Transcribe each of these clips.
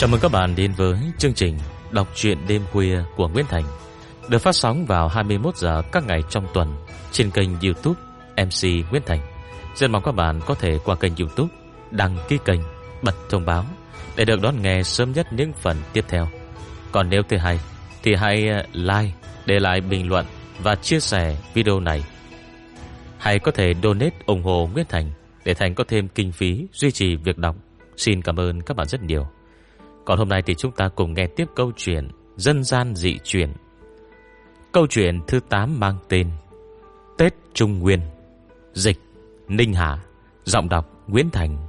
Chào mừng các bạn đến với chương trình đọc truyện đêm khuya của Nguyễn Thành, được phát sóng vào 21 giờ các ngày trong tuần trên kênh YouTube MC Nguyễn Thành. Rất mong các bạn có thể qua kênh YouTube đăng ký kênh, bật thông báo để được đón nghe sớm nhất những phần tiếp theo. Còn nếu thấy hay thì hãy like, để lại bình luận và chia sẻ video này. Hay có thể donate ủng hộ Nguyễn Thành để Thành có thêm kinh phí duy trì việc đọc. Xin cảm ơn các bạn rất nhiều. Còn hôm nay thì chúng ta cùng nghe tiếp câu chuyện dân gian dị truyền. Câu chuyện thứ 8 mang tên Tết Trung Nguyên. Dịch Ninh Hà, giọng đọc Nguyễn Thành.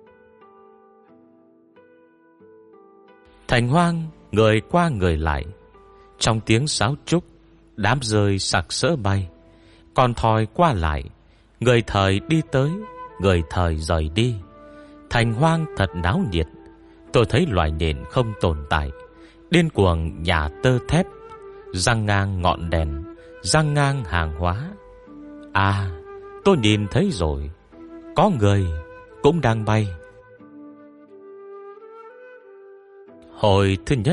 Thành hoang, người qua người lại, trong tiếng sáo trúc, đám rơi sặc sỡ bay. Con thoi qua lại, người thời đi tới, người thời rời đi. Thành hoang thật náo nhiệt. Tôi thấy loài nhện không tồn tại, điên cuồng nhà tơ thép, răng ngang ngọn đèn, răng ngang hàng hóa. À, tôi nhìn thấy rồi, có người cũng đang bay. Hồi thứ nhất,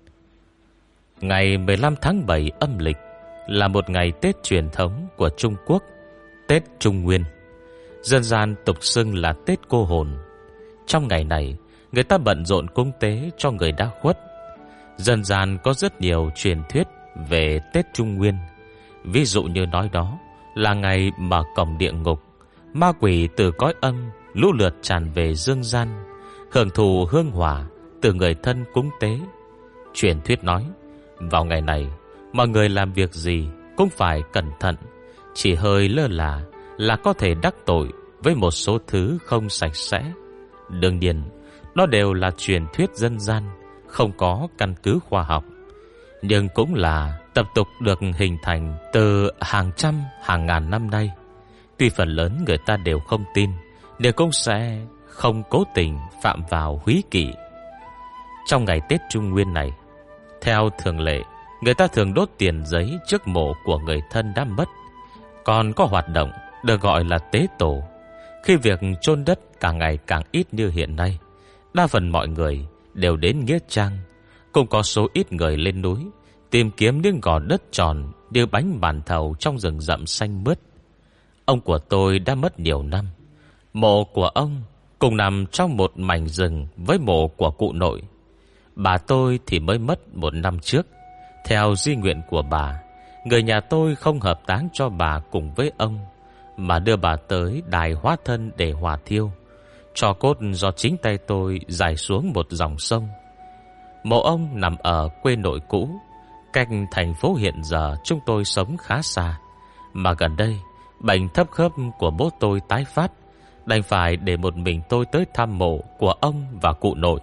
ngày 15 tháng 7 âm lịch là một ngày Tết truyền thống của Trung Quốc, Tết Trung Nguyên. Dân gian tục xưng là Tết cô hồn. Trong ngày này, người ta bận rộn cúng tế cho người đã khuất. Dân gian có rất nhiều truyền thuyết về Tết Trung Nguyên. Ví dụ như nói đó là ngày mở cổng địa ngục, ma quỷ từ cõi âm lũ lượt tràn về dương gian, hưởng thụ hương hỏa từ người thân cúng tế. Truyền thuyết nói, vào ngày này, mọi người làm việc gì cũng phải cẩn thận, chỉ hơi lơ là có thể đắc tội với một số thứ không sạch sẽ. Đương nhiên, nó đều là truyền thuyết dân gian, không có căn cứ khoa học, nhưng cũng là tập tục được hình thành từ hàng trăm, hàng ngàn năm nay. Tuy phần lớn người ta đều không tin, nhưng cũng sẽ không cố tình phạm vào húy kỵ. Trong ngày Tết Trung Nguyên này, theo thường lệ, người ta thường đốt tiền giấy trước mộ của người thân đã mất. Còn có hoạt động được gọi là tế tổ. Khi việc chôn đất càng ngày càng ít như hiện nay, đa phần mọi người đều đến nghĩa trang. Cũng có số ít người lên núi tìm kiếm những gò đất tròn như bánh bàn thầu trong rừng rậm xanh mướt. Ông của tôi đã mất nhiều năm. Mộ của ông cùng nằm trong một mảnh rừng với mộ của cụ nội. Bà tôi thì mới mất 1 năm trước. Theo di nguyện của bà, người nhà tôi không hợp táng cho bà cùng với ông, mà đưa bà tới đài hóa thân để hỏa thiêu. Tro cốt do chính tay tôi rải xuống một dòng sông. Mộ ông nằm ở quê nội cũ, cách thành phố hiện giờ chúng tôi sống khá xa. Mà gần đây, bệnh thấp khớp của bố tôi tái phát, đành phải để một mình tôi tới thăm mộ của ông và cụ nội.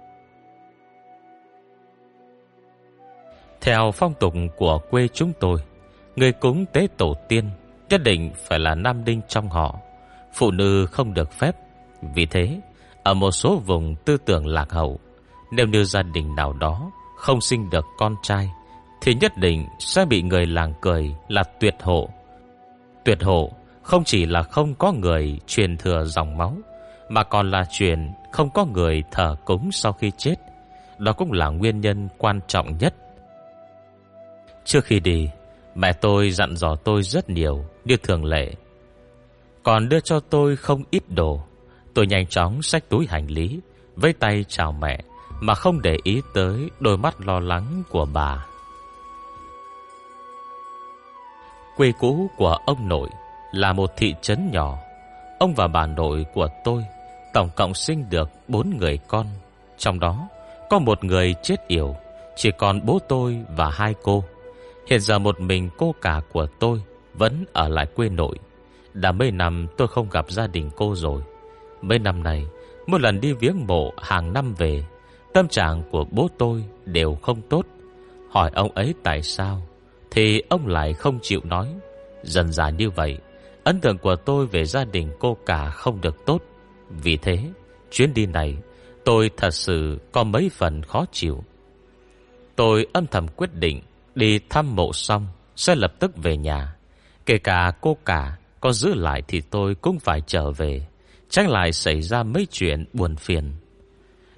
Theo phong tục của quê chúng tôi, người cúng tế tổ tiên nhất định phải là nam đinh trong họ, phụ nữ không được phép. Vì thế, ở một số vùng tư tưởng lạc hậu, nếu như gia đình nào đó không sinh được con trai, thì nhất định sẽ bị người làng cười là tuyệt hộ. Tuyệt hộ không chỉ là không có người truyền thừa dòng máu, mà còn là truyền không có người thờ cúng sau khi chết. Đó cũng là nguyên nhân quan trọng nhất. Trước khi đi, mẹ tôi dặn dò tôi rất nhiều như thường lệ, còn đưa cho tôi không ít đồ. Tôi nhanh chóng xách túi hành lý, với tay chào mẹ, mà không để ý tới đôi mắt lo lắng của bà. Quê cũ của ông nội là một thị trấn nhỏ. Ông và bà nội của tôi tổng cộng sinh được 4 người con. Trong đó có một người chết yểu, chỉ còn bố tôi và 2 cô. Hiện giờ một mình cô cả của tôi vẫn ở lại quê nội. Đã mấy năm tôi không gặp gia đình cô rồi. Mấy năm này, mỗi lần đi viếng mộ hàng năm về, tâm trạng của bố tôi đều không tốt. Hỏi ông ấy tại sao, thì ông lại không chịu nói. Dần dà như vậy, ấn tượng của tôi về gia đình cô cả không được tốt. Vì thế, chuyến đi này tôi thật sự có mấy phần khó chịu. Tôi âm thầm quyết định đi thăm mộ xong sẽ lập tức về nhà. Kể cả cô cả có giữ lại thì tôi cũng phải trở về, tránh lại xảy ra mấy chuyện buồn phiền.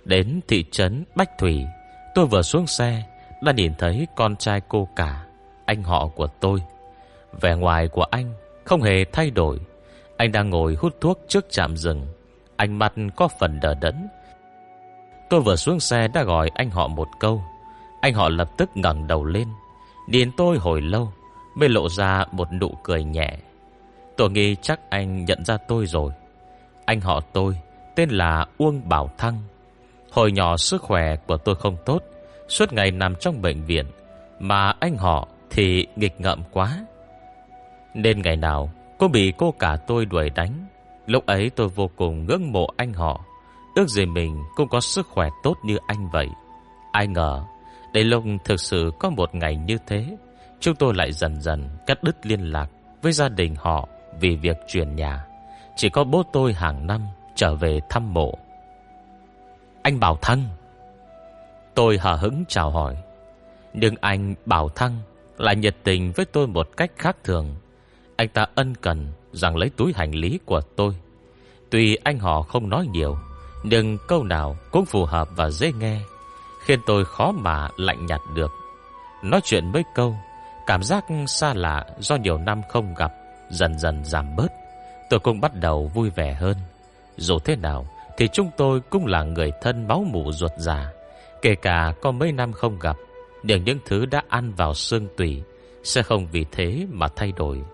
Đến thị trấn Bách Thủy, tôi vừa xuống xe đã nhìn thấy con trai cô cả, anh họ của tôi. Vẻ ngoài của anh không hề thay đổi. Anh đang ngồi hút thuốc trước trạm rừng, ánh mắt có phần đờ đẫn. Tôi vừa xuống xe đã gọi anh họ một câu. Anh họ lập tức ngẩng đầu lên, nhìn tôi hồi lâu mới lộ ra một nụ cười nhẹ. Tôi nghĩ chắc anh nhận ra tôi rồi. Anh họ tôi tên là Uông Bảo Thăng. Hồi nhỏ sức khỏe của tôi không tốt, suốt ngày nằm trong bệnh viện, mà anh họ thì nghịch ngợm quá, nên ngày nào cũng bị cô cả tôi đuổi đánh. Lúc ấy tôi vô cùng ngưỡng mộ anh họ, ước gì mình cũng có sức khỏe tốt như anh vậy. Ai ngờ đến lúc thực sự có một ngày như thế, chúng tôi lại dần dần cắt đứt liên lạc với gia đình họ vì việc chuyển nhà. Chỉ có bố tôi hàng năm trở về thăm mộ. Anh Bảo Thăng. Tôi hờ hững chào hỏi. Nhưng anh Bảo Thăng lại nhiệt tình với tôi một cách khác thường. Anh ta ân cần rằng lấy túi hành lý của tôi. Tuy anh họ không nói nhiều, nhưng câu nào cũng phù hợp và dễ nghe, khiến tôi khó mà lạnh nhạt được. Nói chuyện mấy câu, cảm giác xa lạ do nhiều năm không gặp dần dần giảm bớt. Tôi cũng bắt đầu vui vẻ hơn. Dù thế nào thì chúng tôi cũng là người thân máu mủ ruột già. Kể cả có mấy năm không gặp, nhưng những thứ đã ăn vào xương tủy sẽ không vì thế mà thay đổi.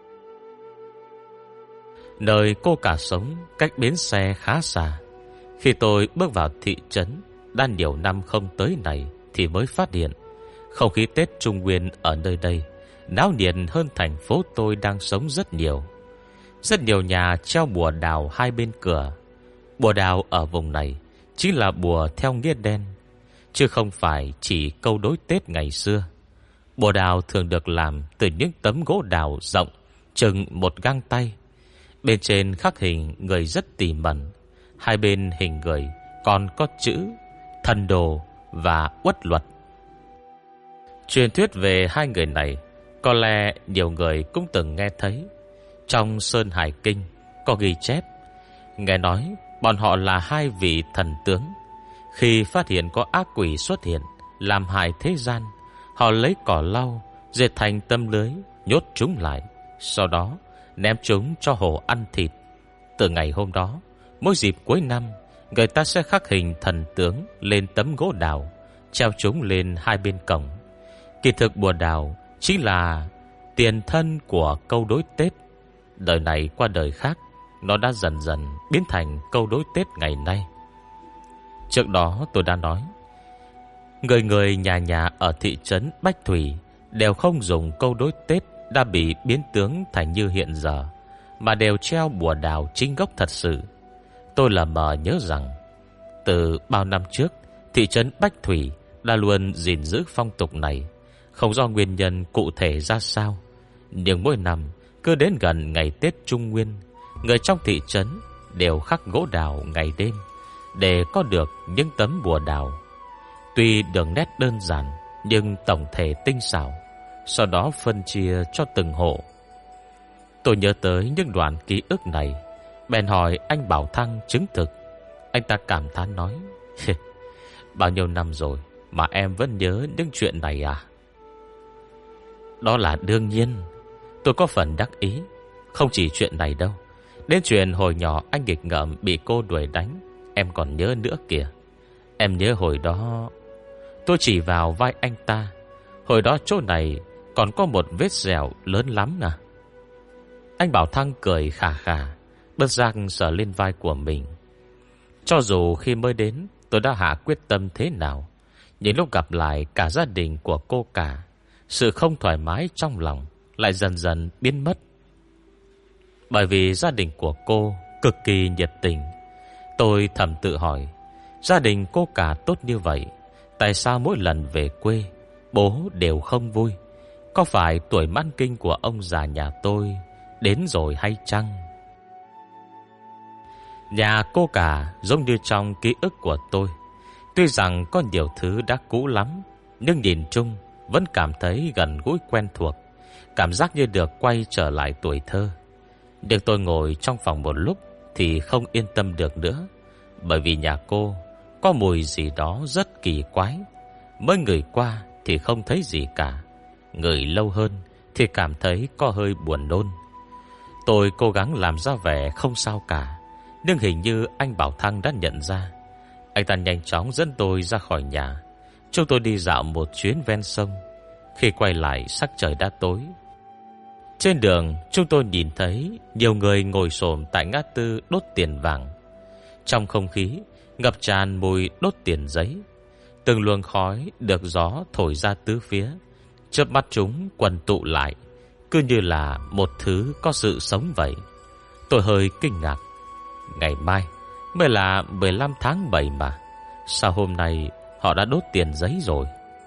Nơi cô cả sống cách bến xe khá xa. Khi tôi bước vào thị trấn đã nhiều năm không tới này, thì mới phát hiện không khí Tết Trung Nguyên ở nơi đây náo nhiệt hơn thành phố tôi đang sống rất nhiều. Rất nhiều nhà treo bùa đào hai bên cửa. Bùa đào ở vùng này chính là bùa theo nghĩa đen, chứ không phải chỉ câu đối Tết ngày xưa. Bùa đào thường được làm từ những tấm gỗ đào rộng chừng một gang tay. Bên trên khắc hình người rất tỉ mẩn. Hai bên hình người còn có chữ Thần Đồ và Uất Luật. Truyền thuyết về hai người này có lẽ nhiều người cũng từng nghe thấy. Trong Sơn Hải Kinh có ghi chép, nghe nói bọn họ là hai vị thần tướng. Khi phát hiện có ác quỷ xuất hiện làm hại thế gian, họ lấy cỏ lau dệt thành tấm lưới, nhốt chúng lại, sau đó ném chúng cho hổ ăn thịt. Từ ngày hôm đó, mỗi dịp cuối năm, người ta sẽ khắc hình thần tướng lên tấm gỗ đào, treo chúng lên hai bên cổng. Kỳ thực bùa đào chính là tiền thân của câu đối Tết. Đời này qua đời khác, nó đã dần dần biến thành câu đối Tết ngày nay. Trước đó tôi đã nói, người nhà nhà ở thị trấn Bách Thủy đều không dùng câu đối Tết đã bị biến tướng thành như hiện giờ, mà đều treo bùa đào chính gốc thật sự. Tôi lờ mờ nhớ rằng từ bao năm trước, thị trấn Bách Thủy đã luôn gìn giữ phong tục này. Không do nguyên nhân cụ thể ra sao, nhưng mỗi năm cứ đến gần ngày Tết Trung Nguyên, người trong thị trấn đều khắc gỗ đào ngày đêm để có được những tấm bùa đào. Tuy đường nét đơn giản nhưng tổng thể tinh xảo, sau đó phân chia cho từng hộ. Tôi nhớ tới những đoạn ký ức này, bèn hỏi anh Bảo Thăng chứng thực. Anh ta cảm thán nói, bao nhiêu năm rồi mà em vẫn nhớ những chuyện này à? Đó là đương nhiên. Tôi có phần đắc ý. Không chỉ chuyện này đâu, đến chuyện hồi nhỏ anh nghịch ngợm bị cô đuổi đánh em còn nhớ nữa kìa. Em nhớ hồi đó, tôi chỉ vào vai anh ta, hồi đó chỗ này còn có một vết dẻo lớn lắm à. Anh Bảo Thăng cười khà khà, bất giác sờ lên vai của mình. Cho dù khi mới đến tôi đã hạ quyết tâm thế nào, nhưng lúc gặp lại cả gia đình của cô cả, sự không thoải mái trong lòng lại dần dần biến mất. Bởi vì gia đình của cô cực kỳ nhiệt tình. Tôi thầm tự hỏi, gia đình cô cả tốt như vậy, tại sao mỗi lần về quê bố đều không vui? Có phải tuổi mãn kinh của ông già nhà tôi đến rồi hay chăng? Nhà cô cả giống như trong ký ức của tôi. Tuy rằng có nhiều thứ đã cũ lắm, nhưng nhìn chung vẫn cảm thấy gần gũi quen thuộc, cảm giác như được quay trở lại tuổi thơ. Nhưng tôi ngồi trong phòng một lúc thì không yên tâm được nữa, bởi vì nhà cô có mùi gì đó rất kỳ quái. Mới ngửi qua thì không thấy gì cả, ngửi lâu hơn thì cảm thấy có hơi buồn nôn. Tôi cố gắng làm ra vẻ không sao cả, nhưng hình như anh Bảo Thăng đã nhận ra. Anh ta nhanh chóng dẫn tôi ra khỏi nhà. Chúng tôi đi dạo một chuyến ven sông. Khi quay lại, sắc trời đã tối. Trên đường chúng tôi nhìn thấy nhiều người ngồi xổm tại ngã tư đốt tiền vàng. Trong không khí ngập tràn mùi đốt tiền giấy. Từng luồng khói được gió thổi ra tứ phía, chớp mắt chúng quần tụ lại, cứ như là một thứ có sự sống vậy. Tôi hơi kinh ngạc. Ngày mai mới là 15 tháng 7 mà, sao hôm nay họ đã đốt tiền giấy rồi?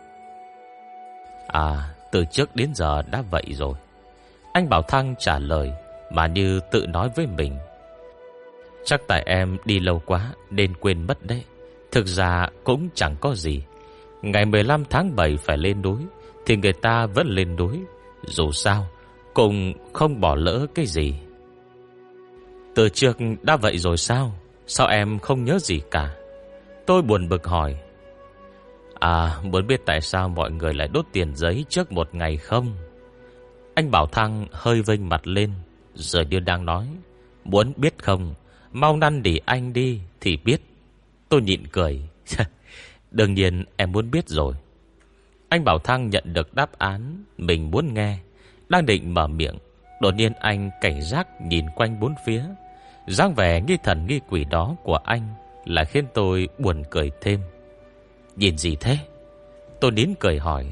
À, từ trước đến giờ đã vậy rồi, anh Bảo Thăng trả lời mà như tự nói với mình. Chắc tại em đi lâu quá nên quên mất đấy. Thực ra cũng chẳng có gì. Ngày 15 tháng 7 phải lên núi thì người ta vẫn lên núi, dù sao cũng không bỏ lỡ cái gì. Từ trước đã vậy rồi sao? Sao em không nhớ gì cả? Tôi buồn bực hỏi. À, muốn biết tại sao mọi người lại đốt tiền giấy trước một ngày không? Anh Bảo Thăng hơi vênh mặt lên, rồi như đang nói. Muốn biết không? Mau năn nỉ anh đi thì biết. Tôi nhịn cười. Đương nhiên em muốn biết rồi. Anh Bảo Thăng nhận được đáp án mình muốn nghe, đang định mở miệng, đột nhiên anh cảnh giác nhìn quanh bốn phía. Dáng vẻ nghi thần nghi quỷ đó của anh lại khiến tôi buồn cười thêm. Nhìn gì thế? Tôi nín cười hỏi.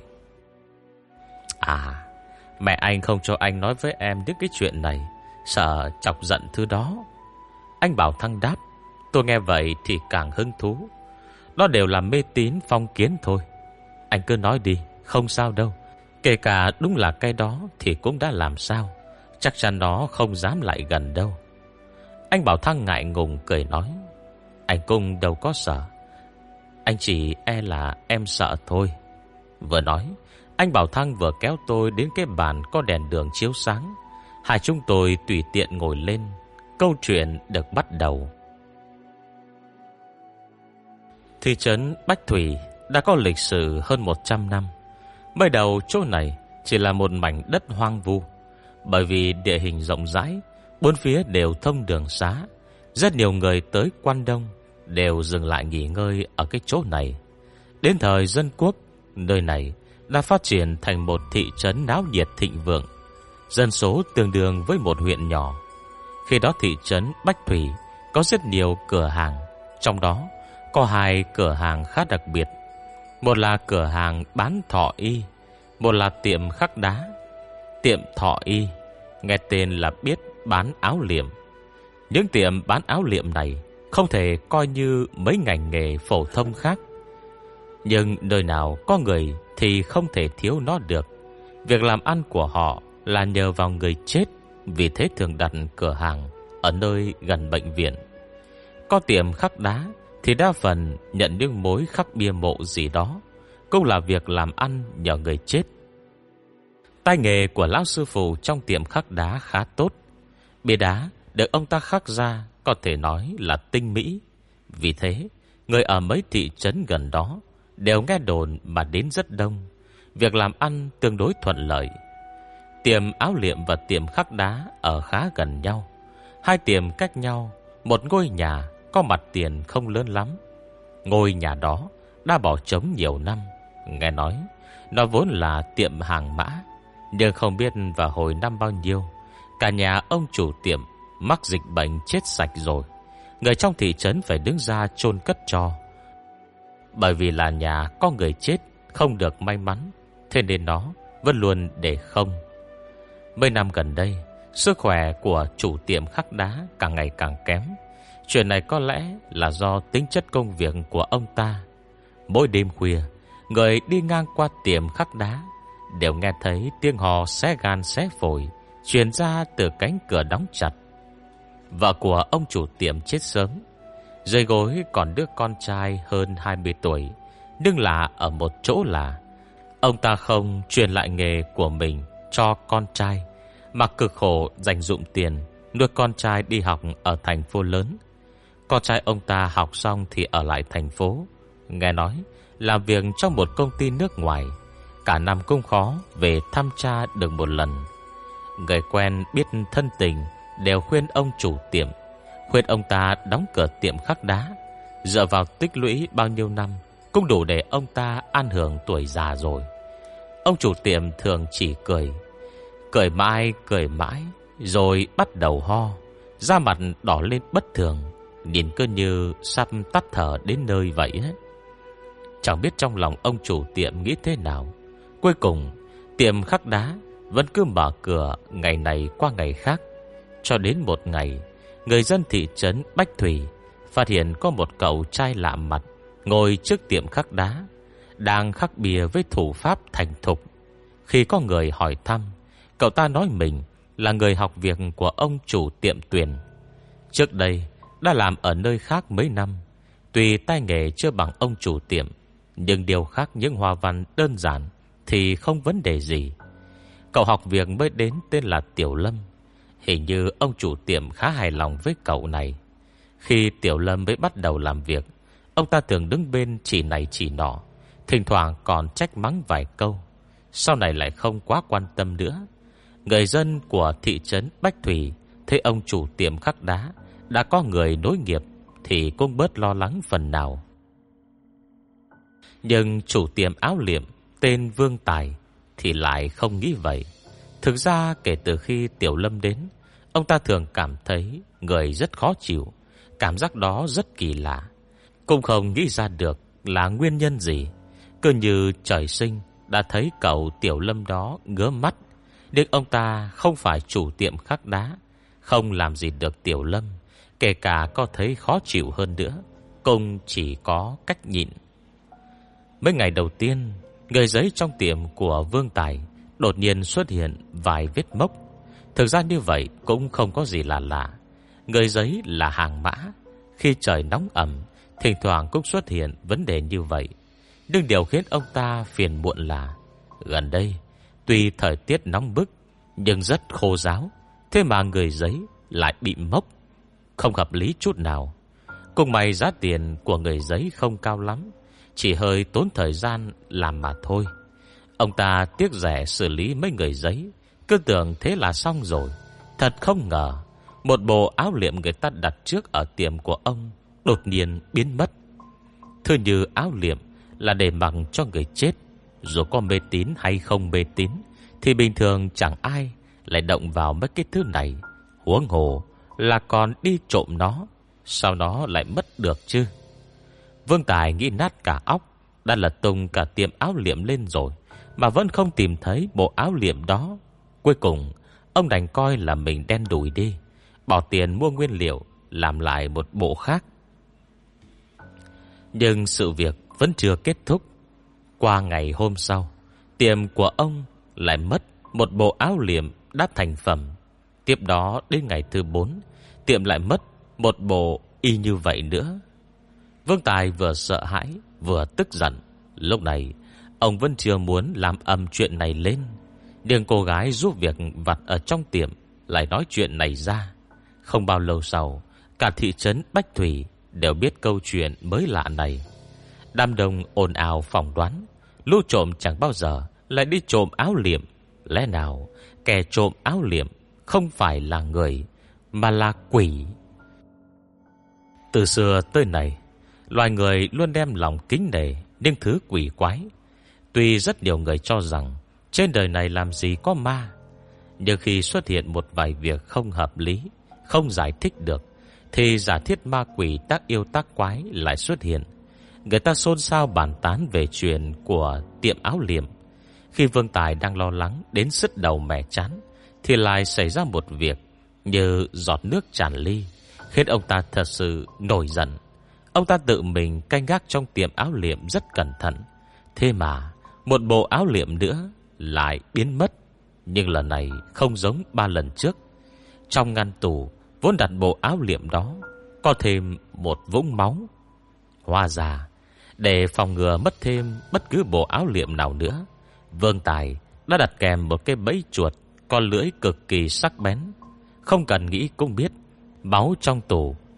À, mẹ anh không cho anh nói với em những cái chuyện này, sợ chọc giận thứ đó. Anh Bảo Thăng đáp. Tôi nghe vậy thì càng hứng thú. Đó đều là mê tín phong kiến thôi. Anh cứ nói đi, không sao đâu. Kể cả đúng là cái đó thì cũng đã làm sao, chắc chắn nó không dám lại gần đâu. Anh Bảo Thăng ngại ngùng cười nói. Anh cũng đâu có sợ, anh chỉ e là em sợ thôi. Vừa nói, anh Bảo Thăng vừa kéo tôi đến cái bàn có đèn đường chiếu sáng. Hai chúng tôi tùy tiện ngồi lên. Câu chuyện được bắt đầu. Thị trấn Bách Thủy đã có lịch sử hơn 100 năm. Mới đầu chỗ này chỉ là một mảnh đất hoang vu. Bởi vì địa hình rộng rãi, bốn phía đều thông đường xá, rất nhiều người tới Quan Đông đều dừng lại nghỉ ngơi ở cái chỗ này. Đến thời Dân Quốc, nơi này đã phát triển thành một thị trấn náo nhiệt thịnh vượng, dân số tương đương với một huyện nhỏ. Khi đó thị trấn Bách Thủy có rất nhiều cửa hàng, trong đó có hai cửa hàng khá đặc biệt. Một là cửa hàng bán thọ y, một là tiệm khắc đá. Tiệm thọ y nghe tên là biết bán áo liệm. Những tiệm bán áo liệm này không thể coi như mấy ngành nghề phổ thông khác, nhưng nơi nào có người thì không thể thiếu nó được. Việc làm ăn của họ là nhờ vào người chết, vì thế thường đặt cửa hàng ở nơi gần bệnh viện. Có tiệm khắc đá thì đa phần nhận những mối khắc bia mộ gì đó, cũng là việc làm ăn nhờ người chết. Tay nghề của lão sư phụ trong tiệm khắc đá khá tốt. Bia đá được ông ta khắc ra có thể nói là tinh mỹ. Vì thế, người ở mấy thị trấn gần đó đều nghe đồn mà đến rất đông. Việc làm ăn tương đối thuận lợi. Tiệm áo liệm và tiệm khắc đá ở khá gần nhau. Hai tiệm cách nhau một ngôi nhà có mặt tiền không lớn lắm. Ngôi nhà đó đã bỏ trống nhiều năm. Nghe nói nó vốn là tiệm hàng mã, nhưng không biết vào hồi năm bao nhiêu, cả nhà ông chủ tiệm mắc dịch bệnh chết sạch rồi. Người trong thị trấn phải đứng ra chôn cất cho. Bởi vì là nhà có người chết không được may mắn, thế nên nó vẫn luôn để không. Mấy năm gần đây, sức khỏe của chủ tiệm khắc đá càng ngày càng kém. Chuyện này có lẽ là do tính chất công việc của ông ta. Mỗi đêm khuya, người đi ngang qua tiệm khắc đá đều nghe thấy tiếng hò xé gan xé phổi truyền ra từ cánh cửa đóng chặt. Vợ của ông chủ tiệm chết sớm, dưới gối còn đứa con trai hơn 20 tuổi. Nhưng là ở một chỗ là ông ta không truyền lại nghề của mình cho con trai, mà cực khổ dành dụm tiền nuôi con trai đi học ở thành phố lớn. Con trai ông ta học xong thì ở lại thành phố. Nghe nói làm việc trong một công ty nước ngoài, cả năm cũng khó về thăm cha được một lần. Người quen biết thân tình đều khuyên ông chủ tiệm, khuyên ông ta đóng cửa tiệm khắc đá. Dựa vào tích lũy bao nhiêu năm cũng đủ để ông ta an hưởng tuổi già rồi. Ông chủ tiệm thường chỉ cười, cười mãi, rồi bắt đầu ho, da mặt đỏ lên bất thường, nhìn cứ như sắp tắt thở đến nơi vậy ấy. Chẳng biết trong lòng ông chủ tiệm nghĩ thế nào. Cuối cùng tiệm khắc đá vẫn cứ mở cửa ngày này qua ngày khác. Cho đến một ngày, người dân thị trấn Bách Thủy phát hiện có một cậu trai lạ mặt ngồi trước tiệm khắc đá, đang khắc bìa với thủ pháp thành thục. Khi có người hỏi thăm, cậu ta nói mình là người học việc của ông chủ tiệm Tuyền. Trước đây đã làm ở nơi khác mấy năm, tuy tay nghề chưa bằng ông chủ tiệm, nhưng điều khác những hoa văn đơn giản thì không vấn đề gì. Cậu học việc mới đến tên là Tiểu Lâm. Hình như ông chủ tiệm khá hài lòng với cậu này. Khi Tiểu Lâm mới bắt đầu làm việc, ông ta thường đứng bên chỉ này chỉ nọ, thỉnh thoảng còn trách mắng vài câu. Sau này lại không quá quan tâm nữa. Người dân của thị trấn Bách Thủy thấy ông chủ tiệm khắc đá đã có người nối nghiệp thì cũng bớt lo lắng phần nào. Nhưng chủ tiệm áo liệm tên Vương Tài thì lại không nghĩ vậy. Thực ra kể từ khi Tiểu Lâm đến, ông ta thường cảm thấy người rất khó chịu. Cảm giác đó rất kỳ lạ, cũng không nghĩ ra được là nguyên nhân gì. Cứ như trời sinh đã thấy cậu Tiểu Lâm đó ngứa mắt. Nhưng ông ta không phải chủ tiệm khắc đá, không làm gì được Tiểu Lâm. Kể cả có thấy khó chịu hơn nữa, cũng chỉ có cách nhịn. Mấy ngày đầu tiên, người giấy trong tiệm của Vương Tài đột nhiên xuất hiện vài vết mốc. Thực ra như vậy cũng không có gì là lạ. Người giấy là hàng mã, khi trời nóng ẩm thỉnh thoảng cũng xuất hiện vấn đề như vậy. Nhưng điều khiến ông ta phiền muộn là gần đây tuy thời tiết nóng bức nhưng rất khô ráo, thế mà người giấy lại bị mốc, không hợp lý chút nào. Cùng may giá tiền của người giấy không cao lắm, chỉ hơi tốn thời gian làm mà thôi. Ông ta tiếc rẻ xử lý mấy người giấy, cứ tưởng thế là xong rồi. Thật không ngờ, một bộ áo liệm người ta đặt trước ở tiệm của ông đột nhiên biến mất. Thứ như áo liệm là để mặc cho người chết, dù có mê tín hay không mê tín thì bình thường chẳng ai lại động vào mấy cái thứ này. Huống hồ là còn đi trộm nó, sao nó lại mất được chứ? Vương Tài nghĩ nát cả óc, đã lật tung cả tiệm áo liệm lên rồi mà vẫn không tìm thấy bộ áo liệm đó. Cuối cùng ông đành coi là mình đen đủi đi, bỏ tiền mua nguyên liệu làm lại một bộ khác. Nhưng sự việc vẫn chưa kết thúc. Qua ngày hôm sau, tiệm của ông lại mất một bộ áo liệm đã thành phẩm. Tiếp đó đến ngày thứ 4, tiệm lại mất một bộ y như vậy nữa. Vương Tài vừa sợ hãi vừa tức giận. Lúc này ông vẫn chưa muốn làm ầm chuyện này lên, nhưng cô gái giúp việc vặt ở trong tiệm lại nói chuyện này ra. Không bao lâu sau, cả thị trấn Bách Thủy đều biết câu chuyện mới lạ này. Đám đông ồn ào phỏng đoán lũ trộm chẳng bao giờ lại đi trộm áo liệm. Lẽ nào kẻ trộm áo liệm không phải là người mà là quỷ? Từ xưa tới nay, loài người luôn đem lòng kính nể những thứ quỷ quái. Tuy rất nhiều người cho rằng trên đời này làm gì có ma, nhưng khi xuất hiện một vài việc không hợp lý, không giải thích được, thì giả thiết ma quỷ tác yêu tác quái lại xuất hiện. Người ta xôn xao bàn tán về chuyện của tiệm áo liệm. Khi Vương Tài đang lo lắng đến sứt đầu mẻ chán, thì lại xảy ra một việc như giọt nước tràn ly, khiến ông ta thật sự nổi giận. Ông ta tự mình canh gác trong tiệm áo liệm rất cẩn thận, thế mà một bộ áo liệm nữa lại biến mất. Nhưng lần này không giống 3 lần trước. Trong ngăn tủ vốn đặt bộ áo liệm đó có thêm một vũng máu. Hóa ra để phòng ngừa mất thêm bất cứ bộ áo liệm nào nữa, Vương Tài đã đặt kèm một cái bẫy chuột có lưỡi cực kỳ sắc bén. Không cần nghĩ cũng biết, máu trong tủ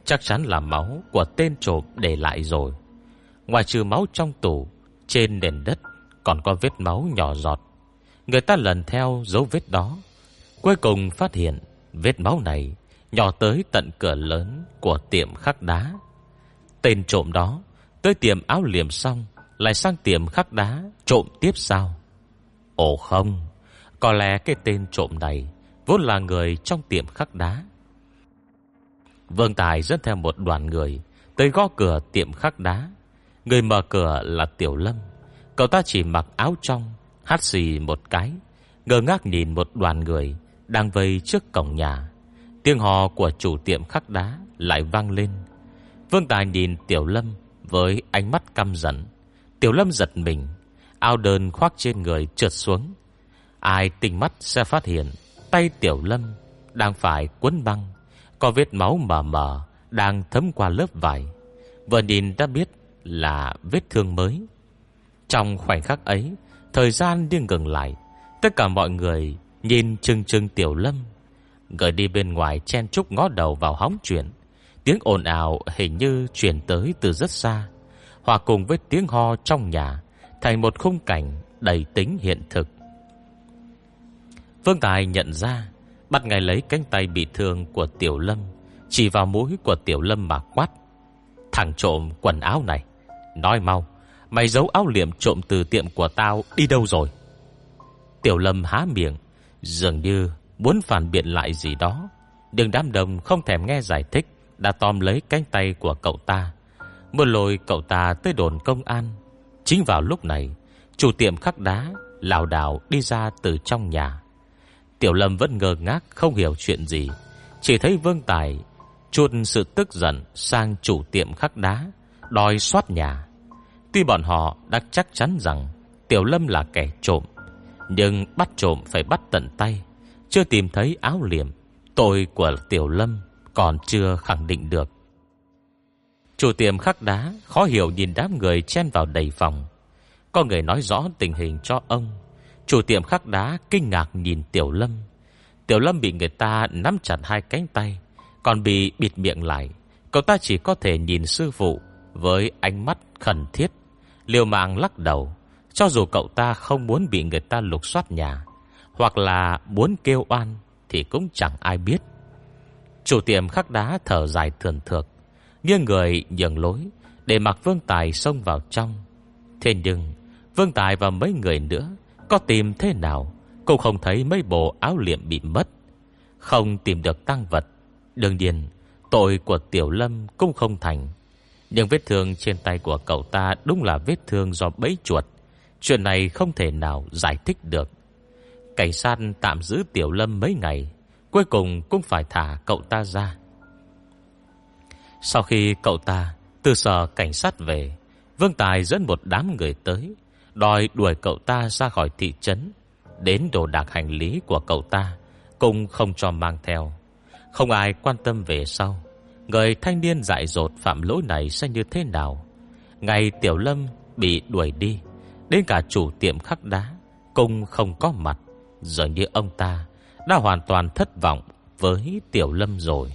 chắc chắn là máu của tên trộm để lại rồi. Ngoài trừ máu trong tủ, trên nền đất còn có vết máu nhỏ giọt. Người ta lần theo dấu vết đó, cuối cùng phát hiện vết máu này nhỏ tới tận cửa lớn của tiệm khắc đá. Tên trộm đó tới tiệm áo liệm xong lại sang tiệm khắc đá trộm tiếp sao? Ồ không, có lẽ cái tên trộm này vốn là người trong tiệm khắc đá. Vương Tài dẫn theo một đoàn người tới gõ cửa tiệm khắc đá. Người mở cửa là Tiểu Lâm. Cậu ta chỉ mặc áo trong, hắt xì một cái, ngơ ngác nhìn một đoàn người đang vây trước cổng nhà. Tiếng hò của chủ tiệm khắc đá lại vang lên. Vương Tài nhìn Tiểu Lâm với ánh mắt căm giận. Tiểu Lâm giật mình, áo đơn khoác trên người trượt xuống. Ai tinh mắt sẽ phát hiện tay Tiểu Lâm đang phải quấn băng, có vết máu mờ mờ đang thấm qua lớp vải. Vừa nhìn đã biết là vết thương mới. Trong khoảnh khắc ấy, thời gian đi ngừng lại. Tất cả mọi người nhìn chừng chừng Tiểu Lâm. Người đi bên ngoài chen chúc ngó đầu vào hóng chuyện. Tiếng ồn ào hình như truyền tới từ rất xa, hòa cùng với tiếng ho trong nhà, thành một khung cảnh đầy tính hiện thực. Vương Tài nhận ra, bắt ngay lấy cánh tay bị thương của Tiểu Lâm, chỉ vào mũi của Tiểu Lâm mà quát: "Thằng trộm quần áo này, nói mau, mày giấu áo liệm trộm từ tiệm của tao đi đâu rồi?" Tiểu Lâm há miệng, dường như muốn phản biện lại gì đó, nhưng đám đông không thèm nghe giải thích, đã tóm lấy cánh tay của cậu ta, muốn lôi cậu ta tới đồn công an. Chính vào lúc này, chủ tiệm khắc đá lảo đảo đi ra từ trong nhà. Tiểu Lâm vẫn ngơ ngác không hiểu chuyện gì, chỉ thấy Vương Tài chuột sự tức giận sang chủ tiệm khắc đá, đòi soát nhà. Tuy bọn họ đã chắc chắn rằng Tiểu Lâm là kẻ trộm, nhưng bắt trộm phải bắt tận tay. Chưa tìm thấy áo liệm, tội của Tiểu Lâm còn chưa khẳng định được. Chủ tiệm khắc đá khó hiểu nhìn đám người chen vào đầy phòng. Có người nói rõ tình hình cho ông. Chủ tiệm khắc đá kinh ngạc nhìn Tiểu Lâm. Tiểu Lâm bị người ta nắm chặt hai cánh tay, còn bị bịt miệng lại. Cậu ta chỉ có thể nhìn sư phụ với ánh mắt khẩn thiết, liều mạng lắc đầu. Cho dù cậu ta không muốn bị người ta lục soát nhà, hoặc là muốn kêu oan, thì cũng chẳng ai biết. Chủ tiệm khắc đá thở dài thườn thượt, nghiêng người nhường lối để mặc Vương Tài xông vào trong. Thế nhưng Vương Tài và mấy người nữa có tìm thế nào cũng không thấy mấy bộ áo liệm bị mất, không tìm được tang vật. Đương nhiên tội của Tiểu Lâm cũng không thành, nhưng vết thương trên tay của cậu ta đúng là vết thương do bẫy chuột. Chuyện này không thể nào giải thích được. Cảnh sát tạm giữ Tiểu Lâm mấy ngày, cuối cùng cũng phải thả cậu ta ra. Sau khi cậu ta từ sở cảnh sát về, Vương Tài dẫn một đám người tới, đòi đuổi cậu ta ra khỏi thị trấn. Đến đồ đạc hành lý của cậu ta cũng không cho mang theo. Không ai quan tâm về sau người thanh niên dại dột phạm lỗi này sẽ như thế nào. Ngày Tiểu Lâm bị đuổi đi, đến cả chủ tiệm khắc đá cũng không có mặt. Dường như ông ta đã hoàn toàn thất vọng với Tiểu Lâm rồi.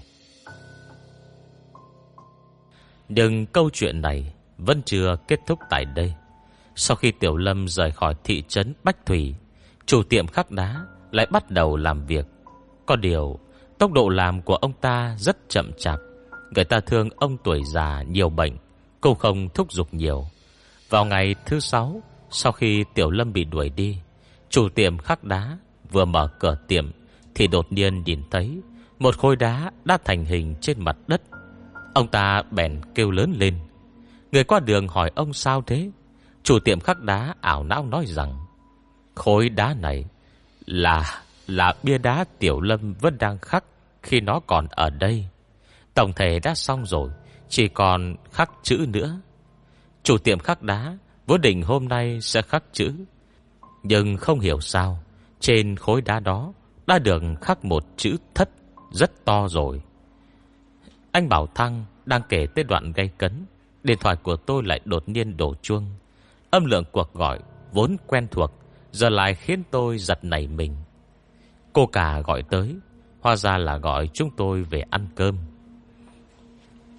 Nhưng câu chuyện này vẫn chưa kết thúc tại đây. Sau khi Tiểu Lâm rời khỏi thị trấn Bách Thủy, chủ tiệm khắc đá lại bắt đầu làm việc. Có điều tốc độ làm của ông ta rất chậm chạp. Người ta thương ông tuổi già nhiều bệnh, cũng không thúc giục nhiều. Vào ngày thứ 6, sau khi Tiểu Lâm bị đuổi đi, chủ tiệm khắc đá vừa mở cửa tiệm thì đột nhiên nhìn thấy một khối đá đã thành hình trên mặt đất. Ông ta bèn kêu lớn lên. Người qua đường hỏi ông sao thế. Chủ tiệm khắc đá ảo não nói rằng khối đá này là bia đá Tiểu Lâm vẫn đang khắc khi nó còn ở đây. Tổng thể đã xong rồi, chỉ còn khắc chữ nữa. Chủ tiệm khắc đá vốn định hôm nay sẽ khắc chữ, nhưng không hiểu sao trên khối đá đó đã được khắc một chữ thất rất to rồi. Anh Bảo Thăng đang kể tới đoạn gay cấn, điện thoại của tôi lại đột nhiên đổ chuông. Âm lượng cuộc gọi vốn quen thuộc giờ lại khiến tôi giật nảy mình. Cô cả gọi tới, hóa ra là gọi chúng tôi về ăn cơm.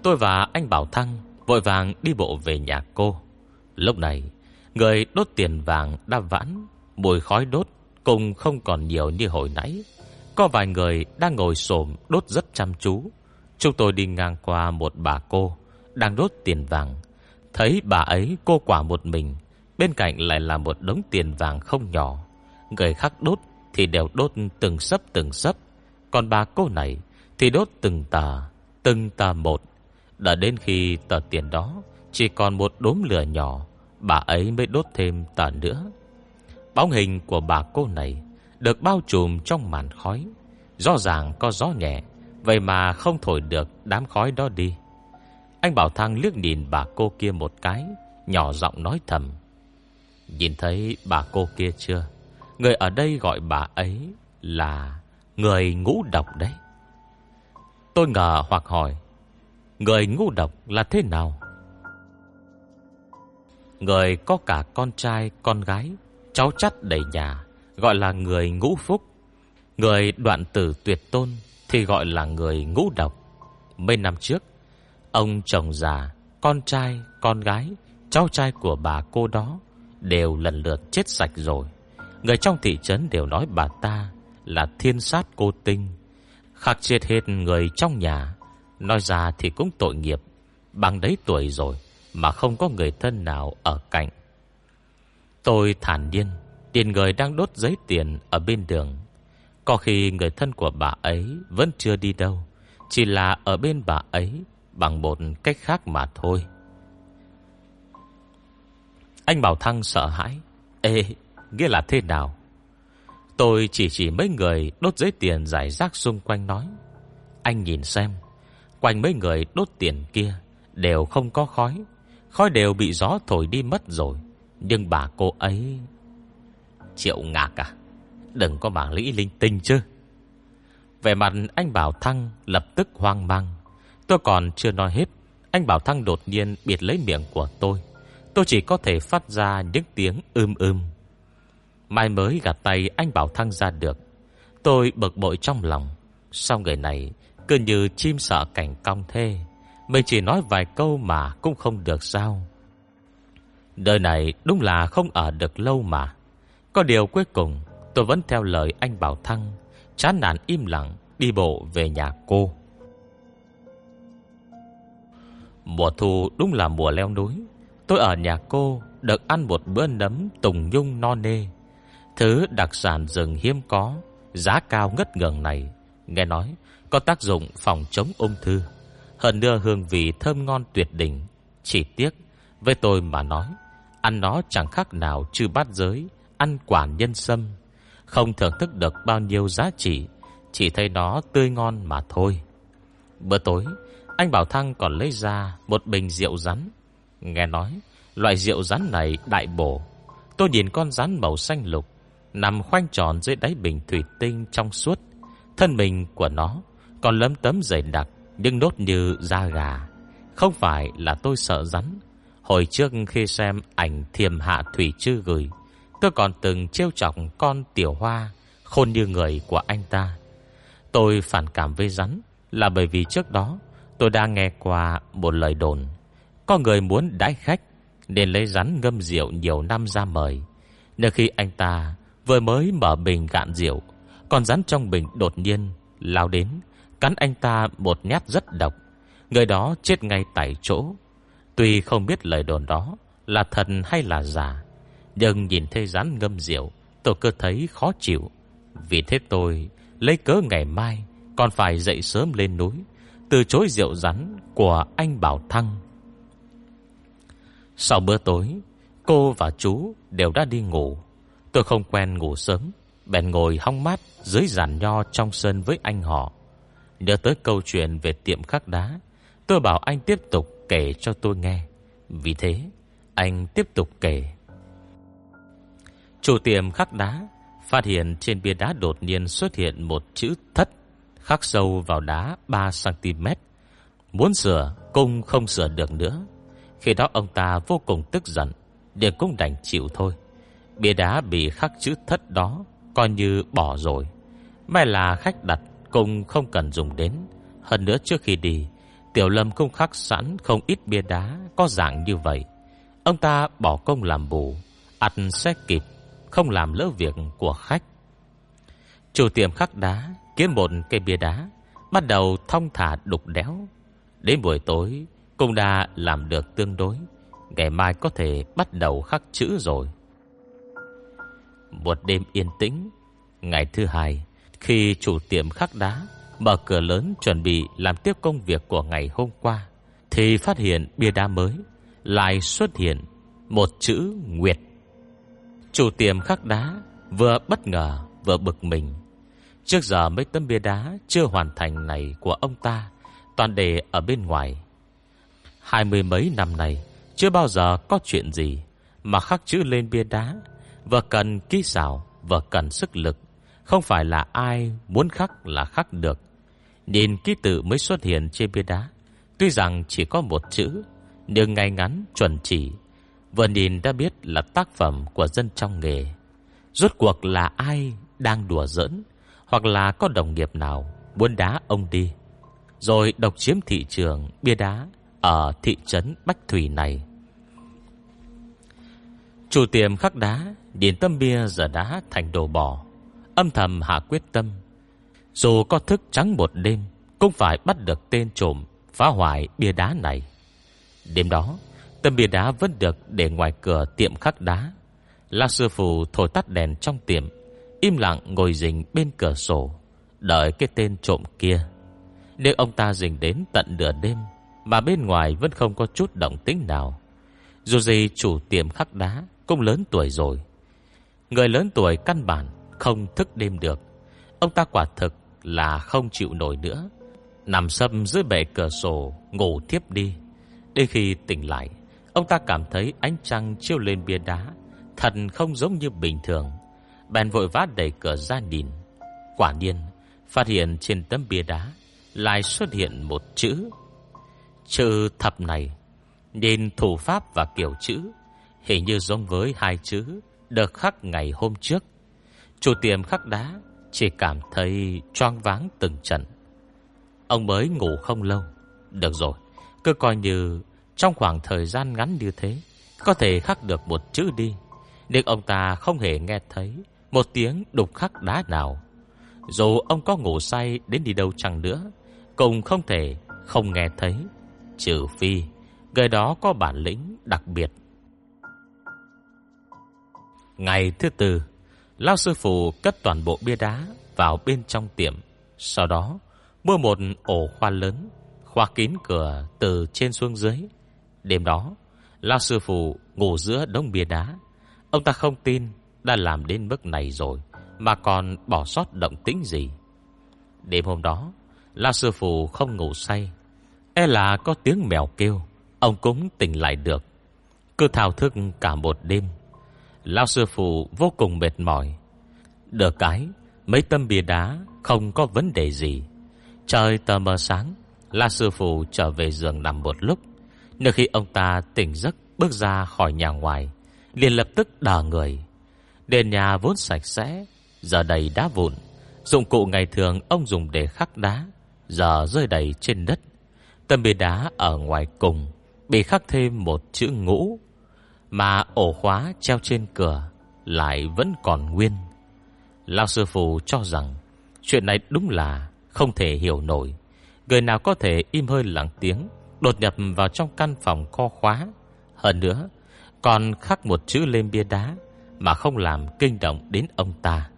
Tôi và anh Bảo Thăng vội vàng đi bộ về nhà cô. Lúc này, người đốt tiền vàng đã vãn, mùi khói đốt cũng không còn nhiều như hồi nãy. Có vài người đang ngồi xổm đốt rất chăm chú. Chúng tôi đi ngang qua một bà cô đang đốt tiền vàng. Thấy bà ấy cô quả một mình, bên cạnh lại là một đống tiền vàng không nhỏ. Người khác đốt thì đều đốt từng sấp, còn bà cô này thì đốt từng tờ một. Đợi đến khi tờ tiền đó chỉ còn một đốm lửa nhỏ, bà ấy mới đốt thêm tờ nữa. Bóng hình của bà cô này được bao trùm trong màn khói. Rõ ràng có gió nhẹ, vậy mà không thổi được đám khói đó đi. Anh Bảo Thăng liếc nhìn bà cô kia một cái, nhỏ giọng nói thầm: nhìn thấy bà cô kia chưa? Người ở đây gọi bà ấy là người ngũ độc đấy. Tôi ngờ hoặc hỏi: người ngũ độc là thế nào? Người có cả con trai, con gái, cháu chắt đầy nhà gọi là người ngũ phúc. Người đoạn tử tuyệt tôn thì gọi là người ngũ độc. Mấy năm trước, ông chồng già, con trai, con gái, cháu trai của bà cô đó đều lần lượt chết sạch rồi. Người trong thị trấn đều nói bà ta là thiên sát cô tinh, khắc chết hết người trong nhà. Nói ra thì cũng tội nghiệp, bằng đấy tuổi rồi mà không có người thân nào ở cạnh. Tôi thản nhiên nhìn người đang đốt giấy tiền ở bên đường. Có khi người thân của bà ấy vẫn chưa đi đâu, chỉ là ở bên bà ấy bằng một cách khác mà thôi. Anh Bảo Thăng sợ hãi: ê, nghĩa là thế nào? Tôi chỉ mấy người đốt giấy tiền rải rác xung quanh nói: anh nhìn xem, quanh mấy người đốt tiền kia đều không có khói. Khói đều bị gió thổi đi mất rồi. Nhưng bà cô ấy... Triệu Ngạc à, đừng có mảng lý linh tinh chứ. Về mặt anh Bảo Thăng lập tức hoang mang. Tôi còn chưa nói hết, anh Bảo Thăng đột nhiên bịt lấy miệng của tôi. Tôi chỉ có thể phát ra những tiếng Mai mới gạt tay anh Bảo Thăng ra được. Tôi bực bội trong lòng. Sao người này cứ như chim sợ cảnh cong thế? Mình chỉ nói vài câu mà cũng không được sao? Đời này đúng là không ở được lâu mà. Có điều cuối cùng tôi vẫn theo lời anh Bảo Thăng, chán nản im lặng đi bộ về nhà cô. Mùa thu đúng là mùa leo núi. Tôi ở nhà cô được ăn một bữa nấm tùng nhung no nê. Thứ đặc sản rừng hiếm có, giá cao ngất ngường này, nghe nói có tác dụng phòng chống ung thư. Hơn nữa hương vị thơm ngon tuyệt đỉnh. Chỉ tiếc với tôi mà nói, ăn nó chẳng khác nào trừ bát giới ăn quả nhân sâm. Không thưởng thức được bao nhiêu giá trị, chỉ thấy nó tươi ngon mà thôi. Bữa tối, anh Bảo Thăng còn lấy ra một bình rượu rắn. Nghe nói loại rượu rắn này đại bổ. Tôi nhìn con rắn màu xanh lục nằm khoanh tròn dưới đáy bình thủy tinh trong suốt. Thân mình của nó còn lấm tấm dày đặc, nhưng nốt như da gà. Không phải là tôi sợ rắn. Hồi trước khi xem ảnh Thiềm Hạ Thủy Trư gửi, tôi còn từng trêu chọc con tiểu hoa khôn như người của anh ta. Tôi phản cảm với rắn là bởi vì trước đó tôi đã nghe qua một lời đồn, có người muốn đãi khách nên lấy rắn ngâm rượu nhiều năm ra mời. Nhưng khi anh ta vừa mới mở bình cạn rượu, con rắn trong bình đột nhiên lao đến, cắn anh ta một nhát rất độc. Người đó chết ngay tại chỗ. Tuy không biết lời đồn đó là thật hay là giả, nhưng nhìn thấy rắn ngâm rượu, tôi cứ thấy khó chịu. Vì thế tôi lấy cớ ngày mai còn phải dậy sớm lên núi, từ chối rượu rắn của anh Bảo Thăng. Sau bữa tối, cô và chú đều đã đi ngủ. Tôi không quen ngủ sớm, bèn ngồi hóng mát dưới giàn nho trong sân với anh họ. Nhớ tới câu chuyện về tiệm khắc đá, tôi bảo anh tiếp tục kể cho tôi nghe. Vì thế anh tiếp tục kể. Chủ tiệm khắc đá phát hiện trên bia đá đột nhiên xuất hiện một chữ thất khắc sâu vào đá 3cm. Muốn sửa cũng không sửa được nữa. Khi đó ông ta vô cùng tức giận, nhưng cũng đành chịu thôi. Bia đá bị khắc chữ thất đó coi như bỏ rồi. May là khách đặt cũng không cần dùng đến. Hơn nữa trước khi đi, Tiểu Lâm cũng khắc sẵn không ít bia đá có dạng như vậy. Ông ta bỏ công làm bù, ắt sẽ kịp, không làm lỡ việc của khách. Chủ tiệm khắc đá kiếm một cây bia đá, bắt đầu thong thả đục đẽo. Đến buổi tối cũng đã làm được tương đối, ngày mai có thể bắt đầu khắc chữ rồi. Một đêm yên tĩnh. Ngày thứ hai, khi chủ tiệm khắc đá mở cửa lớn chuẩn bị làm tiếp công việc của ngày hôm qua, thì phát hiện bia đá mới lại xuất hiện một chữ Nguyệt. Chủ tiệm khắc đá vừa bất ngờ vừa bực mình. Trước giờ mấy tấm bia đá chưa hoàn thành này của ông ta toàn để ở bên ngoài. 20 mấy năm này chưa bao giờ có chuyện gì mà khắc chữ lên bia đá, vừa cần kỹ xảo vừa cần sức lực, không phải là ai muốn khắc là khắc được. Nhìn ký tự mới xuất hiện trên bia đá, tuy rằng chỉ có một chữ, nhưng ngay ngắn chuẩn chỉ, vừa nhìn đã biết là tác phẩm của dân trong nghề. Rốt cuộc là ai đang đùa giỡn, hoặc là có đồng nghiệp nào muốn đá ông đi, rồi độc chiếm thị trường bia đá ở thị trấn Bách Thủy này. Chủ tiệm khắc đá nhìn tấm bia giờ đá thành đồ bỏ, âm thầm hạ quyết tâm, dù có thức trắng một đêm cũng phải bắt được tên trộm phá hoại bia đá này. Đêm đó, tấm bia đá vẫn được để ngoài cửa tiệm khắc đá. La sư phụ thổi tắt đèn trong tiệm, im lặng ngồi rình bên cửa sổ, đợi cái tên trộm kia. Nhưng ông ta rình đến tận nửa đêm mà bên ngoài vẫn không có chút động tĩnh nào. Dù gì chủ tiệm khắc đá cũng lớn tuổi rồi, người lớn tuổi căn bản không thức đêm được. Ông ta quả thực là không chịu nổi nữa, nằm sấp dưới bệ cửa sổ ngủ thiếp đi. Đến khi tỉnh lại, ông ta cảm thấy ánh trăng chiếu lên bia đá thật không giống như bình thường, bèn vội vã đẩy cửa ra nhìn. Quả nhiên phát hiện trên tấm bia đá lại xuất hiện một chữ. Chữ thập này nhìn thủ pháp và kiểu chữ hình như giống với hai chữ được khắc ngày hôm trước. Chủ tiệm khắc đá chỉ cảm thấy choáng váng từng trận. Ông mới ngủ không lâu. Được rồi, cứ coi như trong khoảng thời gian ngắn như thế có thể khắc được một chữ đi. Nhưng ông ta không hề nghe thấy một tiếng đục khắc đá nào. Dù ông có ngủ say đến đi đâu chăng nữa cũng không thể không nghe thấy, trừ phi người đó có bản lĩnh đặc biệt. Ngày thứ tư, lão sư phụ cất toàn bộ bia đá vào bên trong tiệm, sau đó mua một ổ khoan lớn, khóa kín cửa từ trên xuống dưới. Đêm đó, lão sư phụ ngủ giữa đống bia đá. Ông ta không tin đã làm đến mức này rồi mà còn bỏ sót động tĩnh gì. Đêm hôm đó, lão sư phụ không ngủ say, e là có tiếng mèo kêu ông cũng tỉnh lại được. Cứ thao thức cả một đêm, lão sư phụ vô cùng mệt mỏi. Được cái mấy tấm bia đá không có vấn đề gì. Trời tờ mờ sáng, lão sư phụ trở về giường nằm một lúc. Nhưng khi ông ta tỉnh giấc bước ra khỏi nhà ngoài, liền lập tức đờ người. Nền nhà vốn sạch sẽ giờ đầy đá vụn. Dụng cụ ngày thường ông dùng để khắc đá giờ rơi đầy trên đất. Tấm bia đá ở ngoài cùng bị khắc thêm một chữ Ngũ, mà ổ khóa treo trên cửa lại vẫn còn nguyên. Lão sư phụ cho rằng chuyện này đúng là không thể hiểu nổi. Người nào có thể im hơi lặng tiếng đột nhập vào trong căn phòng kho khóa, hơn nữa còn khắc một chữ lên bia đá mà không làm kinh động đến ông ta.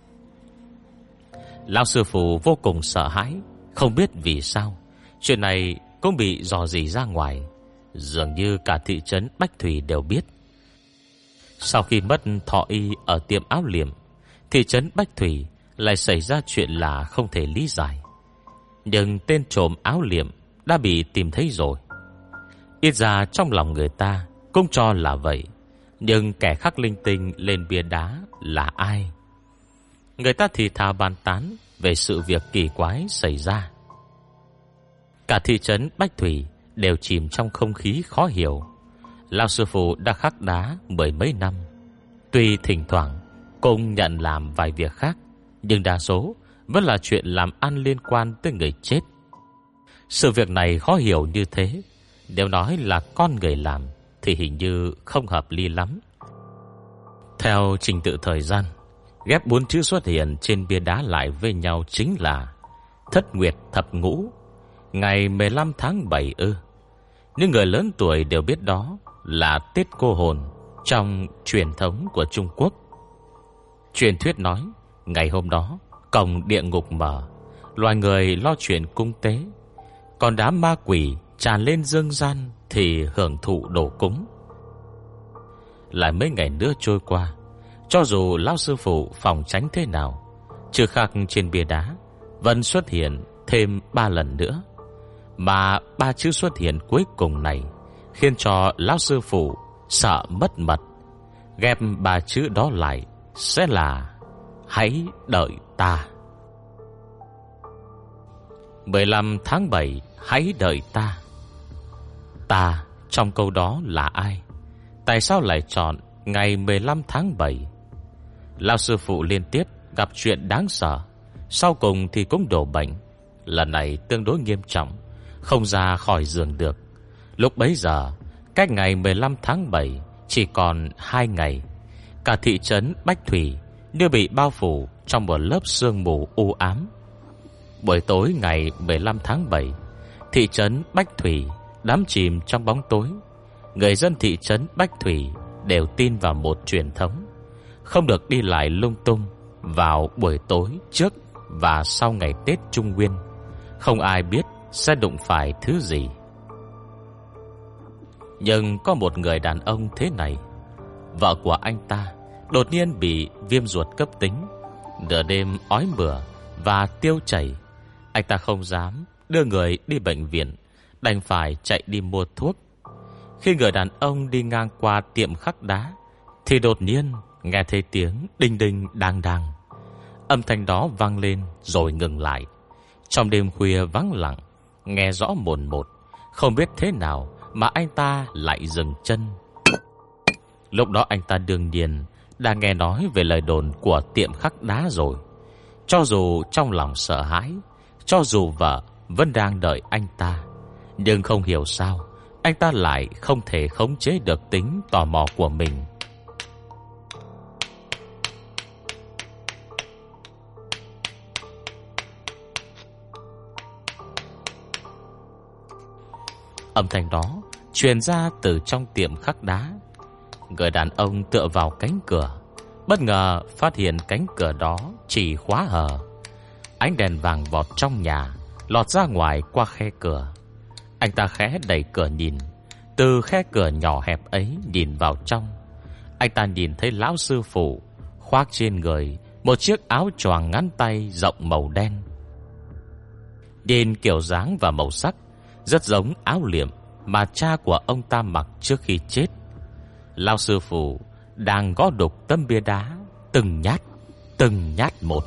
Lão sư phụ vô cùng sợ hãi, không biết vì sao chuyện này cũng bị dò dỉ ra ngoài. Dường như cả thị trấn Bách Thủy đều biết. Sau khi mất thọ y ở tiệm áo liệm, thị trấn Bách Thủy lại xảy ra chuyện là không thể lý giải. Nhưng tên trộm áo liệm đã bị tìm thấy rồi. Ít ra trong lòng người ta cũng cho là vậy. Nhưng kẻ khắc linh tinh lên bia đá là ai? Người ta thì thào bàn tán về sự việc kỳ quái xảy ra. Cả thị trấn Bách Thủy đều chìm trong không khí khó hiểu. Lão sư phụ đã khắc đá mười mấy năm, tuy thỉnh thoảng cũng nhận làm vài việc khác, nhưng đa số vẫn là chuyện làm ăn liên quan tới người chết. Sự việc này khó hiểu như thế, nếu nói là con người làm thì hình như không hợp lý lắm. Theo trình tự thời gian, ghép 4 chữ xuất hiện trên bia đá lại với nhau chính là Thất Nguyệt Thập Ngũ, ngày 15 tháng 7 ư. Những người lớn tuổi đều biết đó là Tết cô hồn trong truyền thống của Trung Quốc. Truyền thuyết nói, ngày hôm đó cổng địa ngục mở, loài người lo chuyện cung tế, còn đám ma quỷ tràn lên dương gian thì hưởng thụ đồ cúng. Lại mấy ngày nữa trôi qua, cho dù lão sư phụ phòng tránh thế nào, chữ khắc trên bia đá vẫn xuất hiện thêm 3 lần nữa. Mà 3 chữ xuất hiện cuối cùng này khiến cho lão sư phụ sợ mất mật. Ghép 3 chữ đó lại sẽ là hãy đợi ta. 15 tháng 7 hãy đợi ta. Ta trong câu đó là ai? Tại sao lại chọn ngày 15 tháng 7? Lão sư phụ liên tiếp gặp chuyện đáng sợ, sau cùng thì cũng đổ bệnh. Lần này tương đối nghiêm trọng, không ra khỏi giường được. Lúc bấy giờ, cách ngày 15 tháng 7 chỉ còn 2 ngày. Cả thị trấn Bách Thủy như bị bao phủ trong một lớp sương mù u ám. Buổi tối ngày 15 tháng 7, thị trấn Bách Thủy đắm chìm trong bóng tối. Người dân thị trấn Bách Thủy đều tin vào một truyền thống: không được đi lại lung tung vào buổi tối trước và sau ngày Tết Trung Nguyên. Không ai biết sẽ đụng phải thứ gì. Nhưng có một người đàn ông thế này. Vợ của anh ta đột nhiên bị viêm ruột cấp tính, nửa đêm ói mửa và tiêu chảy. Anh ta không dám đưa người đi bệnh viện, đành phải chạy đi mua thuốc. Khi người đàn ông đi ngang qua tiệm khắc đá thì đột nhiên nghe thấy tiếng đinh đinh đang đang. Âm thanh đó vang lên rồi ngừng lại. Trong đêm khuya vắng lặng, nghe rõ mồn một, không biết thế nào mà anh ta lại dừng chân. Lúc đó anh ta đương nhiên đã nghe nói về lời đồn của tiệm khắc đá rồi. Cho dù trong lòng sợ hãi, cho dù vợ vẫn đang đợi anh ta, nhưng không hiểu sao anh ta lại không thể khống chế được tính tò mò của mình. Âm thanh đó truyền ra từ trong tiệm khắc đá. Người đàn ông tựa vào cánh cửa, bất ngờ phát hiện cánh cửa đó chỉ khóa hờ. Ánh đèn vàng vọt trong nhà lọt ra ngoài qua khe cửa. Anh ta khẽ đẩy cửa nhìn. Từ khe cửa nhỏ hẹp ấy nhìn vào trong, anh ta nhìn thấy lão sư phụ khoác trên người một chiếc áo choàng ngắn tay rộng màu đen. Nhìn kiểu dáng và màu sắc rất giống áo liệm mà cha của ông ta mặc trước khi chết. Lão sư phụ đang gõ đục tấm bia đá từng nhát một.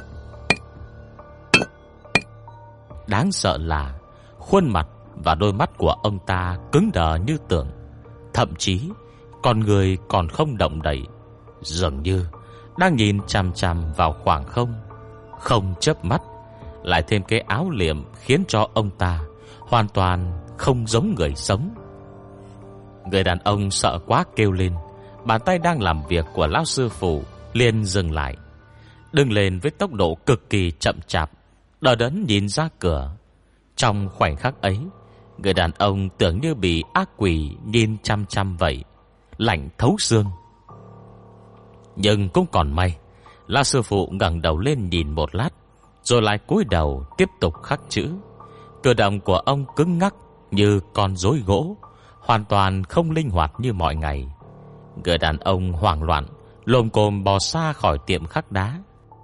Đáng sợ là khuôn mặt và đôi mắt của ông ta cứng đờ như tượng, thậm chí con người còn không động đậy, dường như đang nhìn chằm chằm vào khoảng không, không chớp mắt. Lại thêm cái áo liệm khiến cho ông ta hoàn toàn không giống người sống. Người đàn ông sợ quá kêu lên. Bàn tay đang làm việc của lão sư phụ liền dừng lại, đứng lên với tốc độ cực kỳ chậm chạp, đờ đẫn nhìn ra cửa. Trong khoảnh khắc ấy, người đàn ông tưởng như bị ác quỷ nhìn chăm chăm vậy, lạnh thấu xương. Nhưng cũng còn may, lão sư phụ ngẩng đầu lên nhìn một lát, rồi lại cúi đầu tiếp tục khắc chữ. Cử động của ông cứng ngắc như con rối gỗ, hoàn toàn không linh hoạt như mọi ngày. Người đàn ông hoảng loạn lồm cồm bò xa khỏi tiệm khắc đá.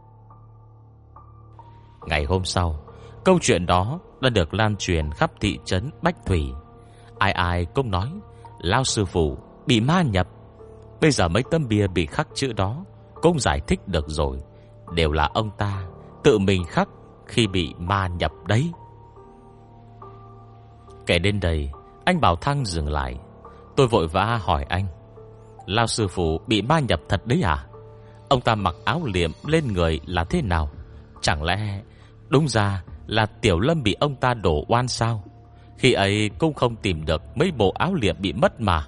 Ngày hôm sau, câu chuyện đó đã được lan truyền khắp thị trấn Bách Thủy. Ai ai cũng nói lão sư phụ bị ma nhập. Bây giờ mấy tấm bia bị khắc chữ đó cũng giải thích được rồi, đều là ông ta tự mình khắc khi bị ma nhập đấy. Kể đến đây, anh Bảo Thăng dừng lại. Tôi vội vã hỏi anh: lão sư phụ bị ma nhập thật đấy à? Ông ta mặc áo liệm lên người là thế nào? Chẳng lẽ đúng ra là Tiểu Lâm bị ông ta đổ oan sao? Khi ấy cũng không tìm được mấy bộ áo liệm bị mất mà.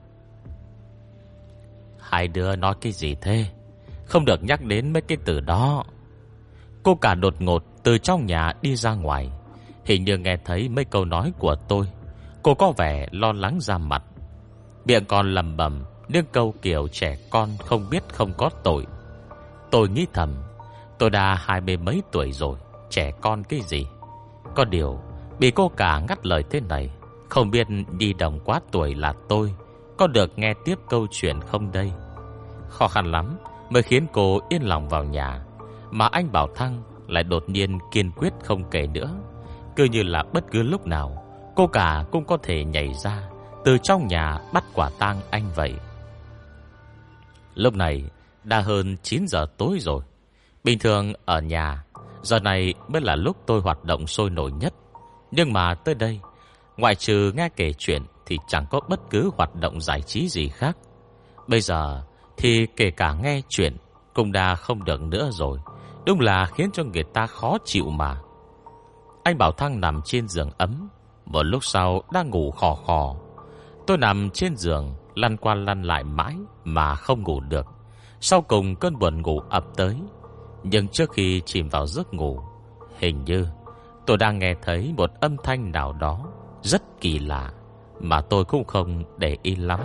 Hai đứa nói cái gì thế? Không được nhắc đến mấy cái từ đó. Cô cả đột ngột từ trong nhà đi ra ngoài, hình như nghe thấy mấy câu nói của tôi. Cô có vẻ lo lắng ra mặt, miệng còn lẩm bẩm những câu kiểu trẻ con không biết không có tội. Tôi nghĩ thầm, tôi đã 20 mấy tuổi rồi, trẻ con cái gì. Có điều bị cô cả ngắt lời thế này, không biết đi đồng quá tuổi là tôi có được nghe tiếp câu chuyện không đây. Khó khăn lắm mới khiến cô yên lòng vào nhà, mà anh Bảo Thăng lại đột nhiên kiên quyết không kể nữa. Cứ như là bất cứ lúc nào cô cả cũng có thể nhảy ra từ trong nhà bắt quả tang anh vậy. Lúc này đã hơn 9 giờ tối rồi. Bình thường ở nhà giờ này mới là lúc tôi hoạt động sôi nổi nhất. Nhưng mà tới đây, ngoại trừ nghe kể chuyện thì chẳng có bất cứ hoạt động giải trí gì khác. Bây giờ thì kể cả nghe chuyện cũng đã không được nữa rồi. Đúng là khiến cho người ta khó chịu mà. Anh Bảo Thăng nằm trên giường ấm, một lúc sau đang ngủ khò khò. Tôi nằm trên giường lăn qua lăn lại mãi mà không ngủ được. Sau cùng cơn buồn ngủ ập tới. Nhưng trước khi chìm vào giấc ngủ, hình như tôi đang nghe thấy một âm thanh nào đó rất kỳ lạ mà tôi cũng không để ý lắm.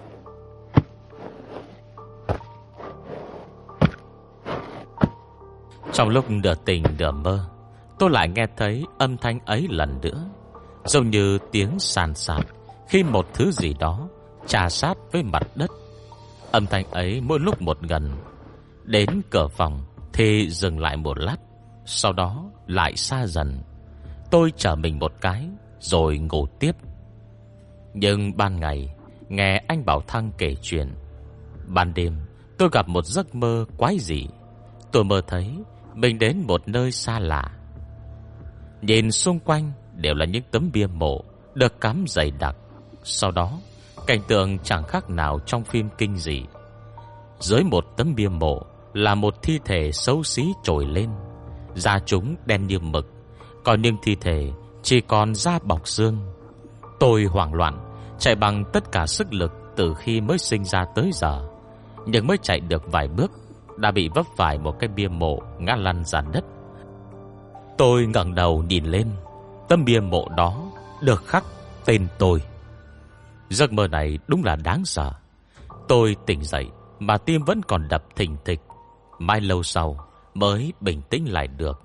Trong lúc nửa tỉnh nửa mơ, tôi lại nghe thấy âm thanh ấy lần nữa, giống như tiếng sàn sạt khi một thứ gì đó chà sát với mặt đất. Âm thanh ấy mỗi lúc một gần. Đến cửa phòng thì dừng lại một lát, sau đó lại xa dần. Tôi trở mình một cái rồi ngủ tiếp. Nhưng ban ngày nghe anh Bảo Thăng kể chuyện, ban đêm tôi gặp một giấc mơ quái dị. Tôi mơ thấy mình đến một nơi xa lạ. Nhìn xung quanh đều là những tấm bia mộ được cắm dày đặc. Sau đó cảnh tượng chẳng khác nào trong phim kinh dị. Dưới một tấm bia mộ là một thi thể xấu xí trồi lên, da chúng đen như mực, còn những thi thể chỉ còn da bọc xương. Tôi hoảng loạn chạy bằng tất cả sức lực từ khi mới sinh ra tới giờ, nhưng mới chạy được vài bước đã bị vấp phải một cái bia mộ ngã lăn ra đất. Tôi ngẩng đầu nhìn lên, tấm bia mộ đó được khắc tên tôi. Giấc mơ này đúng là đáng sợ. Tôi tỉnh dậy mà tim vẫn còn đập thình thịch. Mãi lâu sau mới bình tĩnh lại được.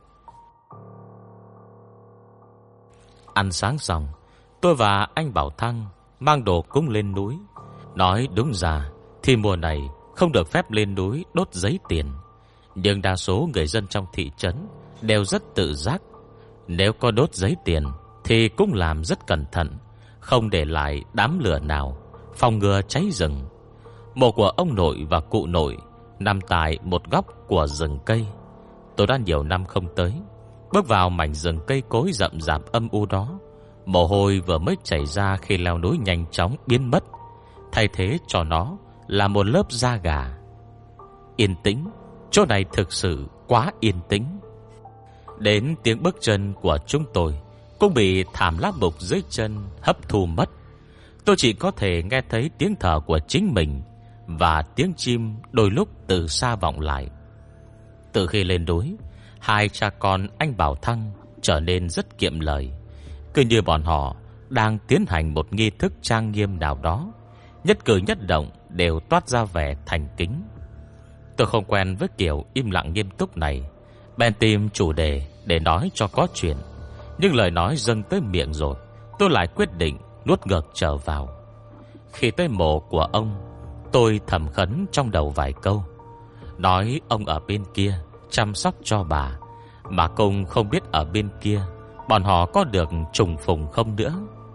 Ăn sáng xong, tôi và anh Bảo Thăng mang đồ cúng lên núi. Nói đúng ra thì mùa này không được phép lên núi đốt giấy tiền, nhưng đa số người dân trong thị trấn đều rất tự giác. Nếu có đốt giấy tiền thì cũng làm rất cẩn thận, không để lại đám lửa nào, phòng ngừa cháy rừng. Mộ của ông nội và cụ nội nằm tại một góc của rừng cây. Tôi đã nhiều năm không tới. Bước vào mảnh rừng cây cối rậm rạp âm u đó, mồ hôi vừa mới chảy ra khi leo núi nhanh chóng biến mất, thay thế cho nó là một lớp da gà. Yên tĩnh, chỗ này thực sự quá yên tĩnh. Đến tiếng bước chân của chúng tôi cũng bị thảm lá mục dưới chân hấp thu mất. Tôi chỉ có thể nghe thấy tiếng thở của chính mình và tiếng chim đôi lúc từ xa vọng lại. Từ khi lên núi, hai cha con anh Bảo Thăng trở nên rất kiệm lời, cứ như bọn họ đang tiến hành một nghi thức trang nghiêm nào đó. Nhất cử nhất động đều toát ra vẻ thành kính. Tôi không quen với kiểu im lặng nghiêm túc này, bèn tìm chủ đề để nói cho có chuyện. Nhưng lời nói dâng tới miệng rồi, tôi lại quyết định nuốt ngược trở vào. Khi tới mộ của ông, tôi thầm khấn trong đầu vài câu, nói ông ở bên kia chăm sóc cho bà, mà cũng không biết ở bên kia bọn họ có được trùng phùng không nữa.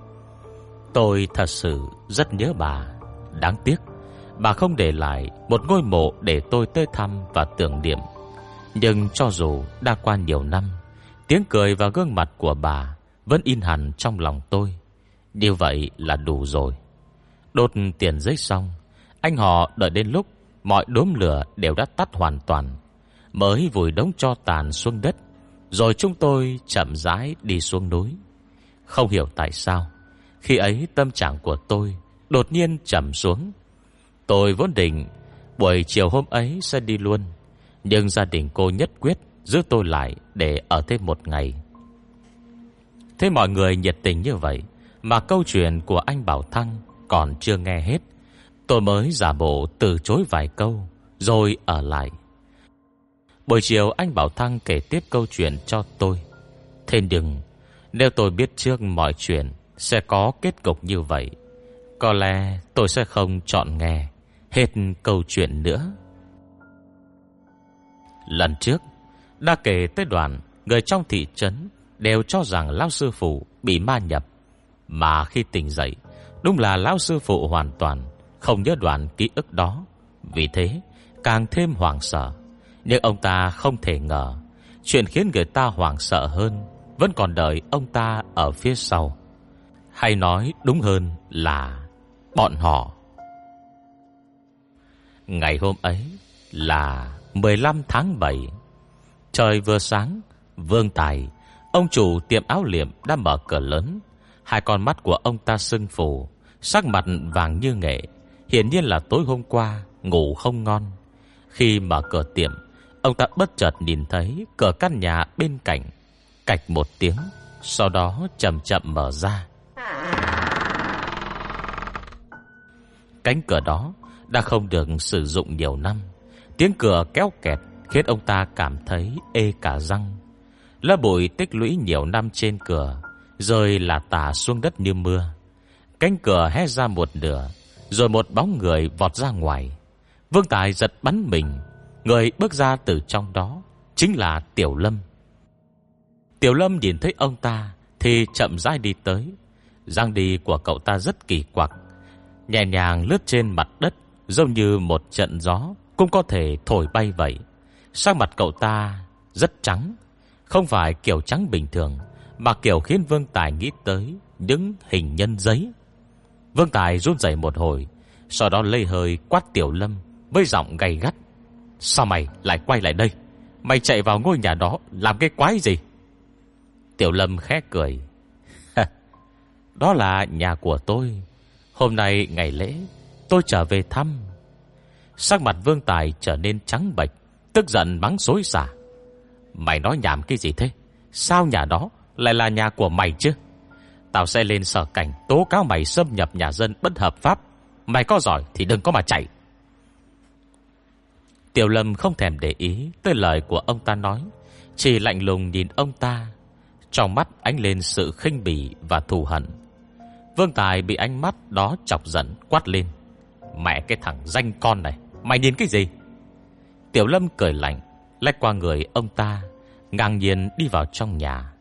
Tôi thật sự rất nhớ bà. Đáng tiếc bà không để lại một ngôi mộ để tôi tới thăm và tưởng niệm. Nhưng cho dù đã qua nhiều năm, tiếng cười và gương mặt của bà vẫn in hẳn trong lòng tôi. Như vậy là đủ rồi. Đốt tiền giấy xong, anh họ đợi đến lúc mọi đốm lửa đều đã tắt hoàn toàn, mới vùi đống tro tàn xuống đất. Rồi chúng tôi chậm rãi đi xuống núi. Không hiểu tại sao, khi ấy tâm trạng của tôi đột nhiên trầm xuống. Tôi vốn định buổi chiều hôm ấy sẽ đi luôn, nhưng gia đình cô nhất quyết giữ tôi lại để ở thêm một ngày. Thế mọi người nhiệt tình như vậy, mà câu chuyện của anh Bảo Thăng còn chưa nghe hết, tôi mới giả bộ từ chối vài câu rồi ở lại. Buổi chiều anh Bảo Thăng kể tiếp câu chuyện cho tôi. Thế nhưng nếu tôi biết trước mọi chuyện sẽ có kết cục như vậy, có lẽ tôi sẽ không chọn nghe hết câu chuyện nữa. Lần trước đã kể tới đoạn người trong thị trấn đều cho rằng lão sư phụ bị ma nhập, mà khi tỉnh dậy, đúng là lão sư phụ hoàn toàn không nhớ đoạn ký ức đó. Vì thế càng thêm hoảng sợ. Nhưng ông ta không thể ngờ chuyện khiến người ta hoảng sợ hơn vẫn còn đợi ông ta ở phía sau. Hay nói đúng hơn là bọn họ. Ngày hôm ấy là 15 tháng 7. Trời vừa sáng, Vương Tài, ông chủ tiệm áo liệm, đã mở cửa lớn. Hai con mắt của ông ta sưng phù, sắc mặt vàng như nghệ, hiển nhiên là tối hôm qua ngủ không ngon. Khi mở cửa tiệm, ông ta bất chợt nhìn thấy cửa căn nhà bên cạnh cạch một tiếng, sau đó chậm chậm mở ra. Cánh cửa đó đã không được sử dụng nhiều năm. Tiếng cửa kéo kẹt khiến ông ta cảm thấy ê cả răng. Lá bụi tích lũy nhiều năm trên cửa rơi là tả xuống đất như mưa. Cánh cửa hé ra một nửa, rồi một bóng người vọt ra ngoài. Vương Tài giật bắn mình. Người bước ra từ trong đó chính là Tiểu Lâm. Tiểu Lâm nhìn thấy ông ta thì chậm rãi đi tới. Dáng đi của cậu ta rất kỳ quặc, nhẹ nhàng lướt trên mặt đất, giống như một trận gió cũng có thể thổi bay vậy. Sắc mặt cậu ta rất trắng, không phải kiểu trắng bình thường, mà kiểu khiến Vương Tài nghĩ tới những hình nhân giấy. Vương Tài run rẩy một hồi, sau đó lây hơi quát Tiểu Lâm với giọng gay gắt: "Sao mày lại quay lại đây? Mày chạy vào ngôi nhà đó làm cái quái gì?" Tiểu Lâm khẽ cười: "Đó là nhà của tôi. Hôm nay ngày lễ, tôi trở về thăm." Sắc mặt Vương Tài trở nên trắng bệch, tức giận mắng xối xả: "Mày nói nhảm cái gì thế? Sao nhà đó lại là nhà của mày chứ? Tao sẽ lên sở cảnh tố cáo mày xâm nhập nhà dân bất hợp pháp. Mày có giỏi thì đừng có mà chạy." Tiểu Lâm không thèm để ý tới lời của ông ta nói, chỉ lạnh lùng nhìn ông ta, trong mắt ánh lên sự khinh bỉ và thù hận. Vương Tài bị ánh mắt đó chọc giận, quát lên: "Mẹ cái thằng danh con này, mày nhìn cái gì?" Tiểu Lâm cười lạnh, lách qua người ông ta, ngang nhiên đi vào trong nhà.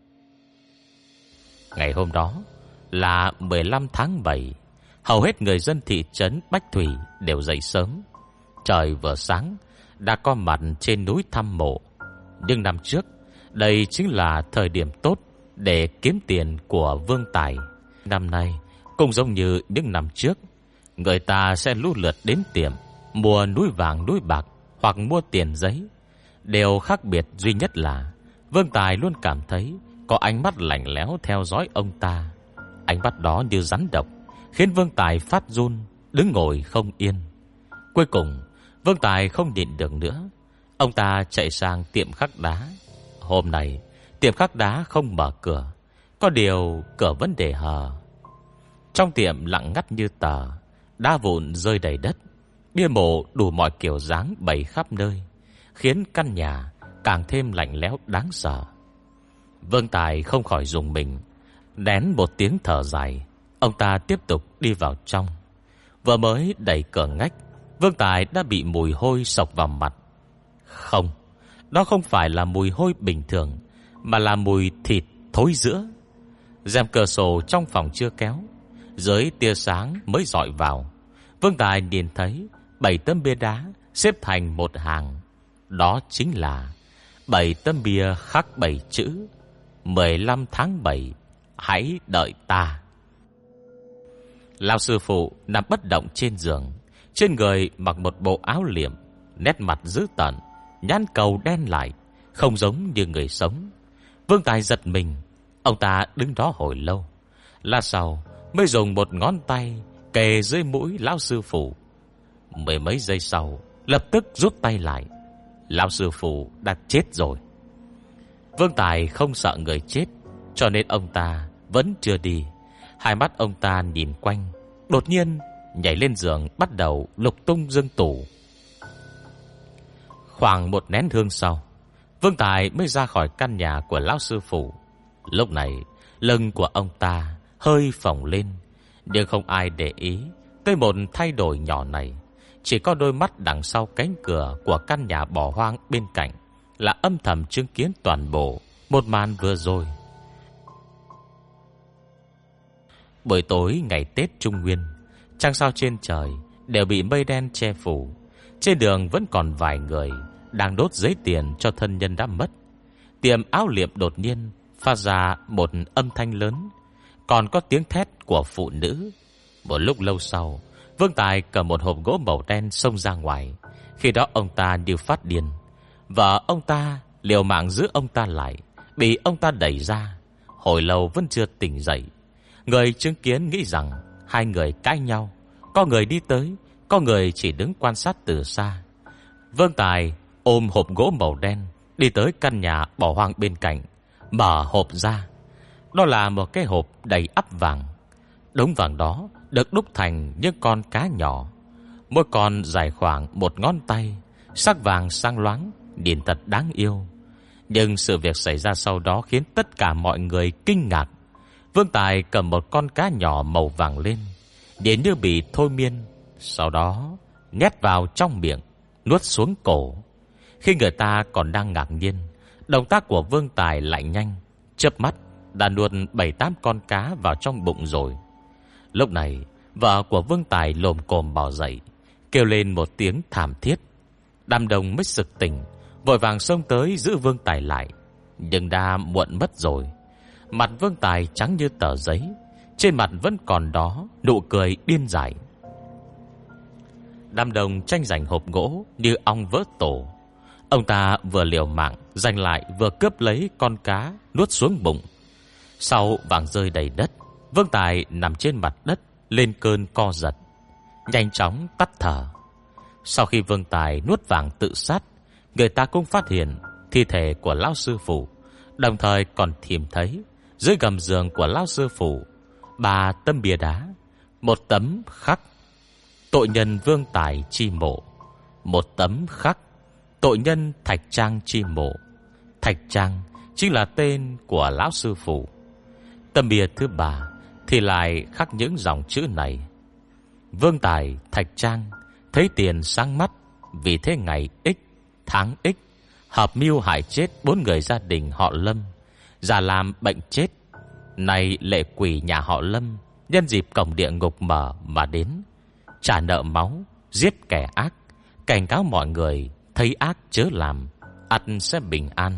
Ngày hôm đó là 15 tháng 7. Hầu hết người dân thị trấn Bách Thủy đều dậy sớm. Trời vừa sáng đã có mặt trên núi thăm mộ. Nhưng năm trước, đây chính là thời điểm tốt để kiếm tiền của Vương Tài. Năm nay cũng giống như những năm trước, người ta sẽ lũ lượt đến tiệm mua núi vàng núi bạc hoặc mua tiền giấy. Điều khác biệt duy nhất là Vương Tài luôn cảm thấy có ánh mắt lạnh lẽo theo dõi ông ta. Ánh mắt đó như rắn độc, khiến Vương Tài phát run, đứng ngồi không yên. Cuối cùng Vương Tài không nhịn được nữa, ông ta chạy sang tiệm khắc đá. Hôm nay tiệm khắc đá không mở cửa, có điều cửa vẫn để hờ. Trong tiệm lặng ngắt như tờ, đá vụn rơi đầy đất, bia mộ đủ mọi kiểu dáng bày khắp nơi, khiến căn nhà càng thêm lạnh lẽo đáng sợ. Vương Tài không khỏi rùng mình, nén một tiếng thở dài. Ông ta tiếp tục đi vào trong. Vừa mới đẩy cửa ngách, Vương Tài đã bị mùi hôi xộc vào mặt. Không, đó không phải là mùi hôi bình thường, mà là mùi thịt thối rữa. Rèm cửa sổ trong phòng chưa kéo, dưới tia sáng mới dọi vào, Vương Tài nhìn thấy 7 tấm bia đá xếp thành một hàng. Đó chính là 7 tấm bia khắc 7 chữ: 15 tháng 7, hãy đợi ta. Lão sư phụ nằm bất động trên giường, trên người mặc một bộ áo liệm, nét mặt dữ tợn, nhãn cầu đen lại, không giống như người sống. Vương Tài giật mình. Ông ta đứng đó hồi lâu, lát sau mới dùng một ngón tay kề dưới mũi lão sư phụ. Mười mấy giây sau lập tức rút tay lại. Lão sư phụ đã chết rồi. Vương Tài không sợ người chết, cho nên ông ta vẫn chưa đi. Hai mắt ông ta nhìn quanh, đột nhiên nhảy lên giường bắt đầu lục tung dương tủ. Khoảng một nén hương sau, Vương Tài mới ra khỏi căn nhà của lão sư phụ. Lúc này lưng của ông ta hơi phồng lên, nhưng không ai để ý tới một thay đổi nhỏ này. Chỉ có đôi mắt đằng sau cánh cửa của căn nhà bỏ hoang bên cạnh là âm thầm chứng kiến toàn bộ một màn vừa rồi. Buổi tối ngày Tết Trung Nguyên, trăng sao trên trời đều bị mây đen che phủ. Trên đường vẫn còn vài người đang đốt giấy tiền cho thân nhân đã mất. Tiệm áo liệm đột nhiên phát ra một âm thanh lớn, còn có tiếng thét của phụ nữ. Một lúc lâu sau, Vương Tài cầm một hộp gỗ màu đen xông ra ngoài. Khi đó ông ta như phát điên. Vợ ông ta liều mạng giữ ông ta lại, bị ông ta đẩy ra. Hồi lâu vẫn chưa tỉnh dậy. Người chứng kiến nghĩ rằng hai người cãi nhau. Có người đi tới, có người chỉ đứng quan sát từ xa. Vương Tài ôm hộp gỗ màu đen đi tới căn nhà bỏ hoang bên cạnh, mở hộp ra. Đó là một cái hộp đầy ắp vàng. Đống vàng đó được đúc thành những con cá nhỏ, mỗi con dài khoảng một ngón tay, sắc vàng sáng loáng, nhìn thật đáng yêu. Nhưng sự việc xảy ra sau đó khiến tất cả mọi người kinh ngạc. Vương Tài cầm một con cá nhỏ màu vàng lên, nhìn như bị thôi miên, sau đó nhét vào trong miệng, nuốt xuống cổ. Khi người ta còn đang ngạc nhiên, động tác của Vương Tài lại nhanh, chớp mắt đã nuốt 7-8 con cá vào trong bụng rồi. Lúc này, vợ của Vương Tài lồm cồm bò dậy, kêu lên một tiếng thảm thiết. Đám đông mới sực tỉnh, vội vàng xông tới giữ Vương Tài lại, nhưng đã muộn mất rồi. Mặt Vương Tài trắng như tờ giấy, trên mặt vẫn còn đó nụ cười điên dại. Đám đông tranh giành hộp gỗ như ong vỡ tổ. Ông ta vừa liều mạng giành lại, vừa cướp lấy con cá nuốt xuống bụng. Sau vàng rơi đầy đất, Vương Tài nằm trên mặt đất lên cơn co giật, nhanh chóng tắt thở. Sau khi Vương Tài nuốt vàng tự sát, người ta cũng phát hiện thi thể của lão sư phụ, đồng thời còn tìm thấy dưới gầm giường của lão sư phụ 3 tấm bia đá, một tấm khắc tội nhân Vương Tài chi mộ, một tấm khắc tội nhân Thạch Trang chi mộ. Thạch Trang chính là tên của lão sư phụ. Tấm bia thứ 3 thì lại khắc những dòng chữ này: Vương Tài, Thạch Trang, thấy tiền sáng mắt, vì thế ngày X tháng X hợp mưu hại chết 4 người gia đình họ Lâm, già làm bệnh chết. Này lệ quỷ nhà họ Lâm nhân dịp cổng địa ngục mở mà đến, trả nợ máu, giết kẻ ác, cảnh cáo mọi người thấy ác chớ làm, ắt sẽ bình an.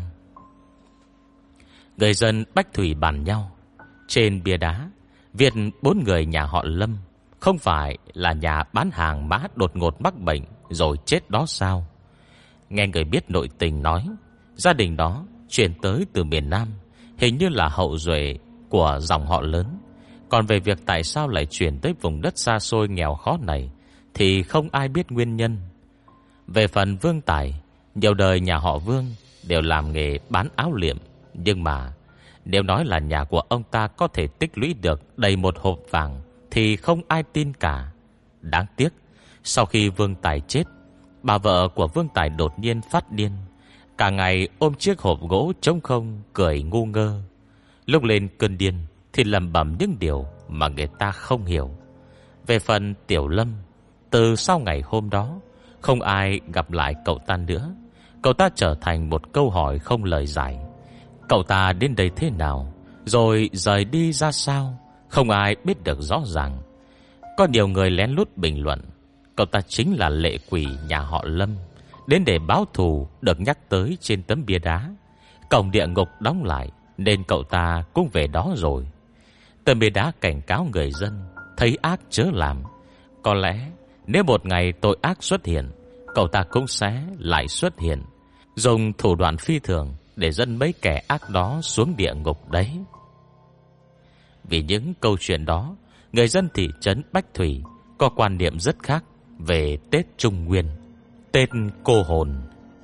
Người dân Bách Thủy bàn nhau. Trên bia đá viết 4 người nhà họ Lâm không phải là nhà bán hàng mã đột ngột mắc bệnh rồi chết đó sao? Nghe người biết nội tình nói, gia đình đó chuyển tới từ miền Nam, hình như là hậu duệ của dòng họ lớn. Còn về việc tại sao lại chuyển tới vùng đất xa xôi nghèo khó này thì không ai biết nguyên nhân. Về phần Vương Tài, nhiều đời nhà họ Vương đều làm nghề bán áo liệm, nhưng mà nếu nói là nhà của ông ta có thể tích lũy được đầy một hộp vàng thì không ai tin cả. Đáng tiếc, sau khi Vương Tài chết, bà vợ của Vương Tài đột nhiên phát điên, cả ngày ôm chiếc hộp gỗ trống không cười ngu ngơ. Lúc lên cơn điên thì lẩm bẩm những điều mà người ta không hiểu. Về phần Tiểu Lâm, từ sau ngày hôm đó không ai gặp lại cậu ta nữa. Cậu ta trở thành một câu hỏi không lời giải. Cậu ta đến đây thế nào, rồi rời đi ra sao, không ai biết được rõ ràng. Có nhiều người lén lút bình luận cậu ta chính là lệ quỷ nhà họ Lâm, đến để báo thù được nhắc tới trên tấm bia đá. Cổng địa ngục đóng lại nên cậu ta cũng về đó rồi. Tấm bia đá cảnh cáo người dân thấy ác chớ làm. Có lẽ nếu một ngày tội ác xuất hiện, cậu ta cũng sẽ lại xuất hiện. dùng thủ đoạn phi thường để dẫn mấy kẻ ác đó xuống địa ngục đấy. Vì những câu chuyện đó, người dân thị trấn Bách Thủy có quan niệm rất khác về Tết Trung Nguyên, Tết cô hồn.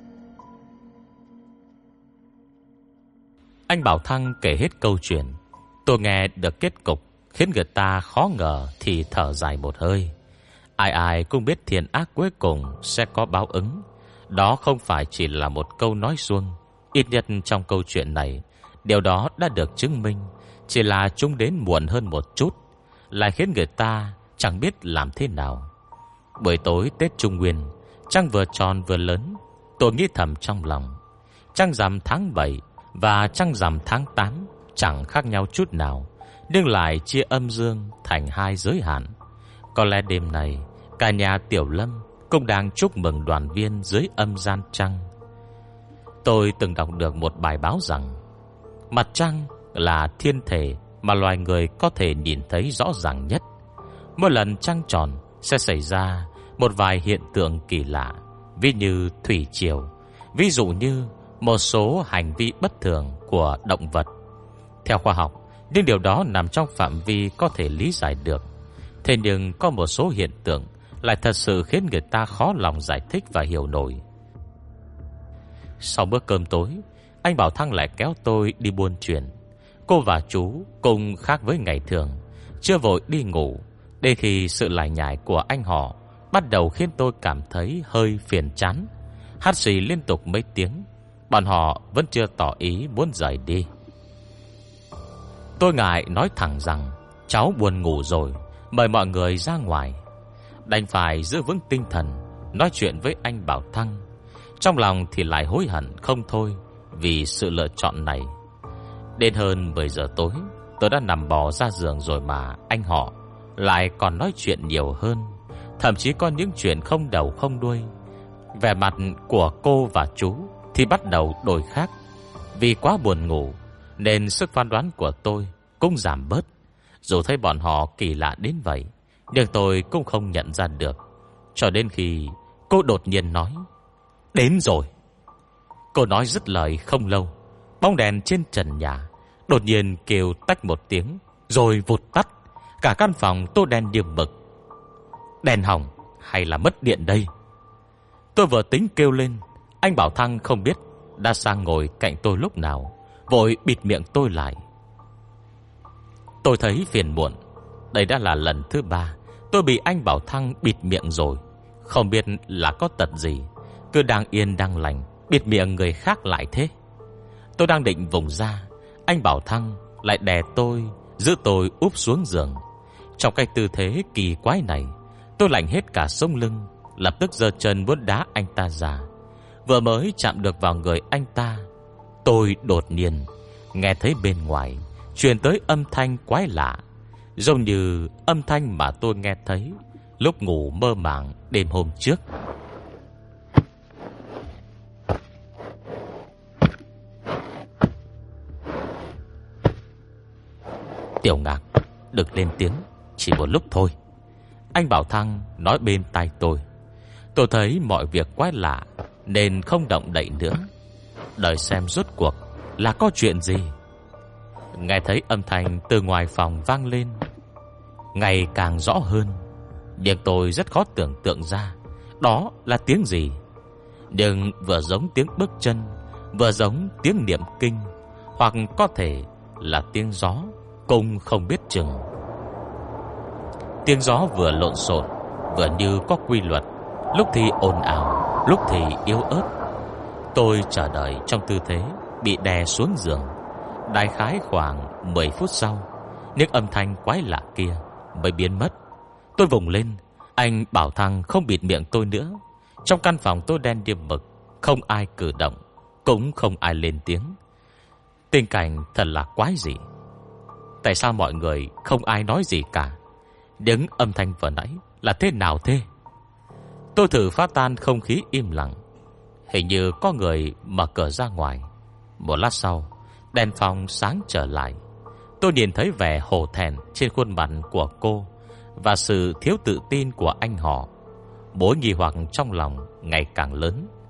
Anh Bảo Thăng kể hết câu chuyện. Tôi nghe được kết cục khiến người ta khó ngờ thì thở dài một hơi. Ai ai cũng biết thiện ác cuối cùng sẽ có báo ứng. Đó không phải chỉ là một câu nói suông. Ít nhất trong câu chuyện này, điều đó đã được chứng minh. Chỉ là chúng đến muộn hơn một chút, lại khiến người ta chẳng biết làm thế nào. Buổi tối Tết Trung Nguyên, trăng vừa tròn vừa lớn. Tôi nghĩ thầm trong lòng, trăng rằm tháng 7 và trăng rằm tháng 8 chẳng khác nhau chút nào, nhưng lại chia âm dương thành hai giới hạn. Có lẽ đêm này cả nhà Tiểu Lâm cũng đang chúc mừng đoàn viên dưới âm gian trăng. Tôi từng đọc được một bài báo rằng mặt trăng là thiên thể mà loài người có thể nhìn thấy rõ ràng nhất. Mỗi lần trăng tròn sẽ xảy ra một vài hiện tượng kỳ lạ, ví như thủy triều, ví dụ như một số hành vi bất thường của động vật. Theo khoa học, những điều đó nằm trong phạm vi có thể lý giải được. Thế nhưng có một số hiện tượng lại thật sự khiến người ta khó lòng giải thích và hiểu nổi. Sau bữa cơm tối, anh Bảo Thăng lại kéo tôi đi buôn chuyện. Cô và chú cùng khác với ngày thường, chưa vội đi ngủ. Đến khi sự lải nhải của anh họ bắt đầu khiến tôi cảm thấy hơi phiền chán, hắt xì liên tục mấy tiếng, bọn họ vẫn chưa tỏ ý muốn rời đi. Tôi ngại nói thẳng rằng cháu buồn ngủ rồi, mời mọi người ra ngoài. Đành phải giữ vững tinh thần nói chuyện với anh Bảo Thăng. Trong lòng thì lại hối hận không thôi vì sự lựa chọn này. Đến hơn 10 giờ tối, tôi đã nằm bò ra giường rồi mà anh họ lại còn nói chuyện nhiều hơn. Thậm chí có những chuyện không đầu không đuôi. Vẻ mặt của cô và chú thì bắt đầu đổi khác. Vì quá buồn ngủ nên sức phán đoán của tôi cũng giảm bớt. Dù thấy bọn họ kỳ lạ đến vậy, nhưng tôi cũng không nhận ra được. Cho đến khi cô đột nhiên nói: "Đến rồi." Cô nói dứt lời không lâu, bóng đèn trên trần nhà đột nhiên kêu tách một tiếng, rồi vụt tắt. Cả căn phòng tô đen như mực. Đèn hỏng hay là mất điện đây? Tôi vừa tính kêu lên, anh Bảo Thăng không biết đã sang ngồi cạnh tôi lúc nào, vội bịt miệng tôi lại. Tôi thấy phiền muộn. Đây đã là lần thứ 3 tôi bị anh Bảo Thăng bịt miệng rồi. Không biết là có tật gì, cứ đang yên đang lành bịt miệng người khác lại thế. Tôi đang định vùng ra, anh Bảo Thăng lại đè tôi, giữ tôi úp xuống giường. Trong cái tư thế kỳ quái này, tôi lạnh hết cả sống lưng, lập tức giơ chân muốn đá anh ta ra. Vừa mới chạm được vào người anh ta, tôi đột nhiên nghe thấy bên ngoài truyền tới âm thanh quái lạ, giống như âm thanh mà tôi nghe thấy lúc ngủ mơ màng đêm hôm trước. "Tiểu Ngạc, đừng lên tiếng, chỉ một lúc thôi," anh Bảo Thăng nói bên tai tôi. Tôi thấy mọi việc quái lạ nên không động đậy nữa, đợi xem rốt cuộc là có chuyện gì. Nghe thấy âm thanh từ ngoài phòng vang lên ngày càng rõ hơn, nhưng tôi rất khó tưởng tượng ra đó là tiếng gì. Nhưng vừa giống tiếng bước chân, vừa giống tiếng niệm kinh, hoặc có thể là tiếng gió, cũng không biết chừng. Tiếng gió vừa lộn xộn, vừa như có quy luật, lúc thì ồn ào, lúc thì yếu ớt. Tôi chờ đợi trong tư thế bị đè xuống giường. Đại khái khoảng 10 phút sau, những âm thanh quái lạ kia mới biến mất. Tôi vùng lên, anh Bảo Thăng không bịt miệng tôi nữa. Trong căn phòng tôi đen như mực, không ai cử động, cũng không ai lên tiếng. Tình cảnh thật là quái dị. Tại sao mọi người không ai nói gì cả? Những âm thanh vừa nãy là thế nào thế? Tôi thử phá tan không khí im lặng. Hình như có người mở cửa ra ngoài. Một lát sau, đèn phòng sáng trở lại. Tôi nhìn thấy vẻ hổ thẹn trên khuôn mặt của cô và sự thiếu tự tin của anh họ. Mối nghi hoặc trong lòng ngày càng lớn.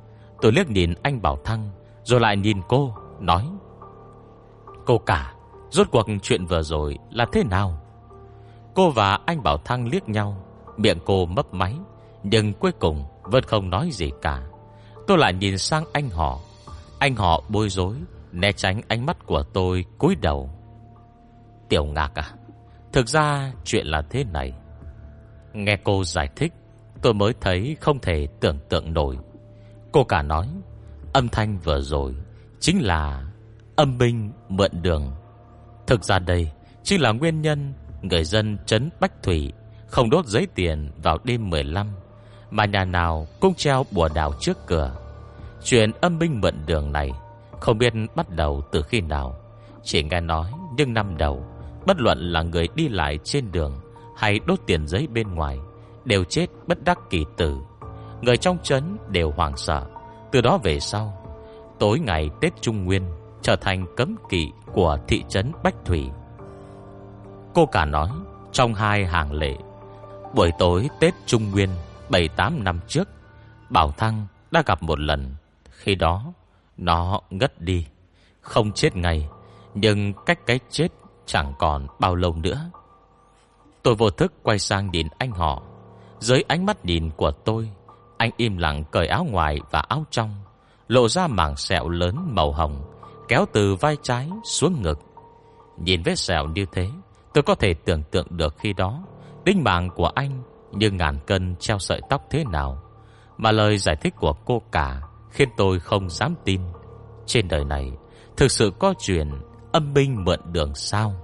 Tôi liếc nhìn anh Bảo Thăng, rồi lại nhìn cô, nói: Cô cả, rốt cuộc chuyện vừa rồi là thế nào? Cô và anh Bảo Thăng liếc nhau, miệng cô mấp máy, nhưng cuối cùng vẫn không nói gì cả. Tôi lại nhìn sang anh họ. Anh họ bối rối, né tránh ánh mắt của tôi, cúi đầu. Tiểu Ngạc à, thực ra chuyện là thế này. Nghe cô giải thích, tôi mới thấy không thể tưởng tượng nổi. Cô cả nói âm thanh vừa rồi chính là âm binh mượn đường. Thực ra đây chính là nguyên nhân người dân trấn Bách Thủy không đốt giấy tiền vào đêm 15, mà nhà nào cũng treo bùa đào trước cửa. Chuyện âm binh mượn đường này không biết bắt đầu từ khi nào, chỉ nghe nói những năm đầu, bất luận là người đi lại trên đường hay đốt tiền giấy bên ngoài đều chết bất đắc kỳ tử. Người trong trấn đều hoảng sợ. Từ đó về sau, tối ngày Tết Trung Nguyên trở thành cấm kỵ của thị trấn Bách Thủy. Cô cả nói trong hai hàng lệ, buổi tối Tết Trung Nguyên 7-8 năm trước, Bảo Thăng đã gặp một lần. Khi đó nó ngất đi, không chết ngay, nhưng cách cái chết chẳng còn bao lâu nữa. Tôi vô thức quay sang nhìn anh họ. Dưới ánh mắt nhìn của tôi, anh im lặng cởi áo ngoài và áo trong, lộ ra mảng sẹo lớn màu hồng kéo từ vai trái xuống ngực. Nhìn vết sẹo như thế, tôi có thể tưởng tượng được khi đó tính mạng của anh như ngàn cân treo sợi tóc thế nào. Mà lời giải thích của cô cả khiến tôi không dám tin. Trên đời này thực sự có chuyện âm binh mượn đường sao?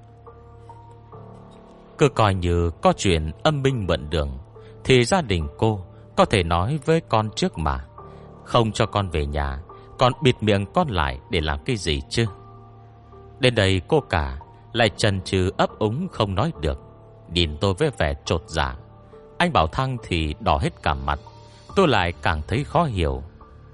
Cứ coi như có chuyện âm binh mượn đường thì gia đình cô có thể nói với con trước mà. Không cho con về nhà, còn bịt miệng con lại để làm cái gì chứ? Đến đây cô cả lại chần chừ ấp úng không nói được, nhìn tôi với vẻ chột dạ. Anh Bảo Thăng thì đỏ hết cả mặt. Tôi lại càng thấy khó hiểu.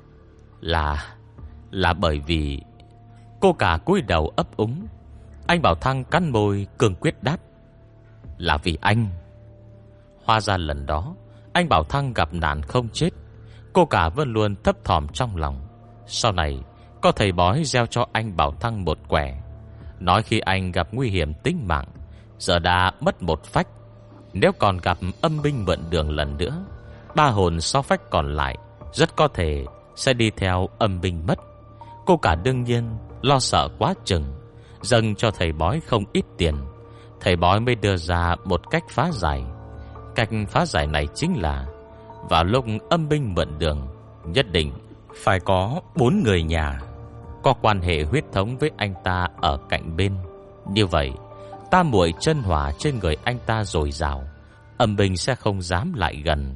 Là bởi vì... Cô cả cúi đầu ấp úng. Anh Bảo Thăng cắn môi cương quyết đáp: Là vì anh. Hóa ra lần đó anh Bảo Thăng gặp nạn không chết. Cô cả vẫn luôn thấp thỏm trong lòng. Sau này có thầy bói gieo cho anh Bảo Thăng một quẻ, nói khi anh gặp nguy hiểm tính mạng, giờ đã mất một phách. Nếu còn gặp âm binh mượn đường lần nữa, 3 hồn 6 phách còn lại rất có thể sẽ đi theo âm binh mất. Cô cả đương nhiên lo sợ quá chừng, dâng cho thầy bói không ít tiền. Thầy bói mới đưa ra một cách phá giải. Cách phá giải này chính là vào lúc âm binh mượn đường, nhất định phải có 4 người nhà có quan hệ huyết thống với anh ta ở cạnh bên. Như vậy, tam muội chân hỏa trên người anh ta dồi dào, âm binh sẽ không dám lại gần.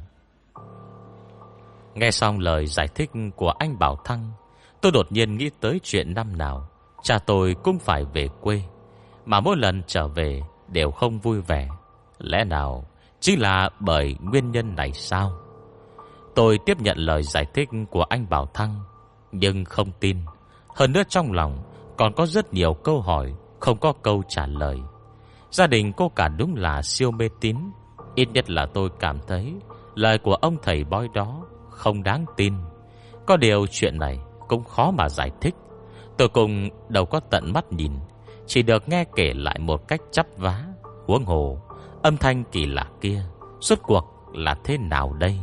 Nghe xong lời giải thích của anh Bảo Thăng, tôi đột nhiên nghĩ tới chuyện năm nào cha tôi cũng phải về quê, mà mỗi lần trở về đều không vui vẻ. Lẽ nào chính là bởi nguyên nhân này sao? Tôi tiếp nhận lời giải thích của anh Bảo Thăng, nhưng không tin. Hơn nữa trong lòng còn có rất nhiều câu hỏi không có câu trả lời. Gia đình cô cả đúng là siêu mê tín. Ít nhất là tôi cảm thấy lời của ông thầy bói đó không đáng tin. Có điều chuyện này cũng khó mà giải thích. Tôi cùng đâu có tận mắt nhìn, chỉ được nghe kể lại một cách chắp vá. Huống hồ âm thanh kỳ lạ kia rốt cuộc là thế nào đây?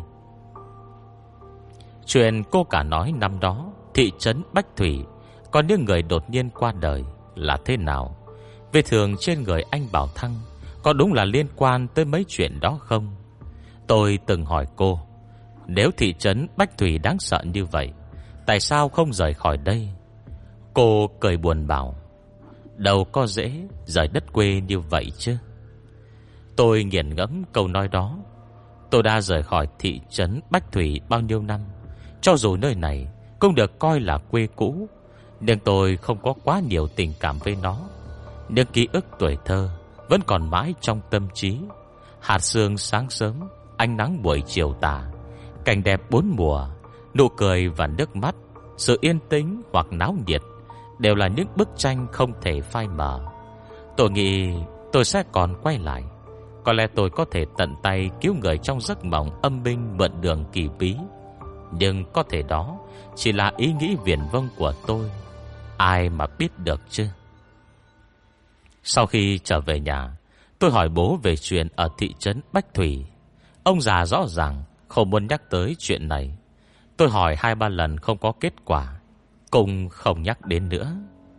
Chuyện cô cả nói năm đó thị trấn Bách Thủy có những người đột nhiên qua đời là thế nào? Vết thương trên người anh Bảo Thăng có đúng là liên quan tới mấy chuyện đó không? Tôi từng hỏi cô, nếu thị trấn Bách Thủy đáng sợ như vậy, tại sao không rời khỏi đây? Cô cười buồn bảo, đâu có dễ rời đất quê như vậy chứ. Tôi nghiền ngẫm câu nói đó. Tôi đã rời khỏi thị trấn Bách Thủy bao nhiêu năm, cho dù nơi này cũng được coi là quê cũ, nhưng tôi không có quá nhiều tình cảm với nó. Những ký ức tuổi thơ vẫn còn mãi trong tâm trí. Hạt sương sáng sớm, ánh nắng buổi chiều tà, cảnh đẹp bốn mùa, nụ cười và nước mắt, sự yên tĩnh hoặc náo nhiệt đều là những bức tranh không thể phai mờ. Tôi nghĩ tôi sẽ còn quay lại. Có lẽ tôi có thể tận tay cứu người trong giấc mộng âm binh mượn đường kỳ bí. Nhưng có thể đó chỉ là ý nghĩ viển vông của tôi, ai mà biết được chứ. Sau khi trở về nhà, tôi hỏi bố về chuyện ở thị trấn Bách Thủy. Ông già rõ ràng không muốn nhắc tới chuyện này. Tôi hỏi 2-3 lần không có kết quả, cũng không nhắc đến nữa.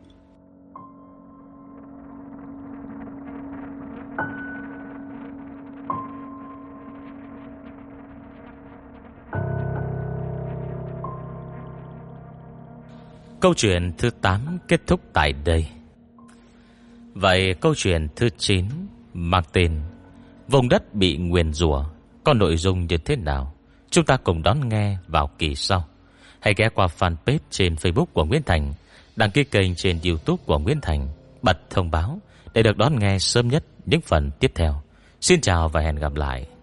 Câu chuyện thứ 8 kết thúc tại đây. Vậy câu chuyện thứ 9 mang tên Vùng đất bị nguyền rủa có nội dung như thế nào? Chúng ta cùng đón nghe vào kỳ sau. Hãy ghé qua fanpage trên Facebook của Nguyễn Thành, đăng ký kênh trên YouTube của Nguyễn Thành, bật thông báo để được đón nghe sớm nhất những phần tiếp theo. Xin chào và hẹn gặp lại.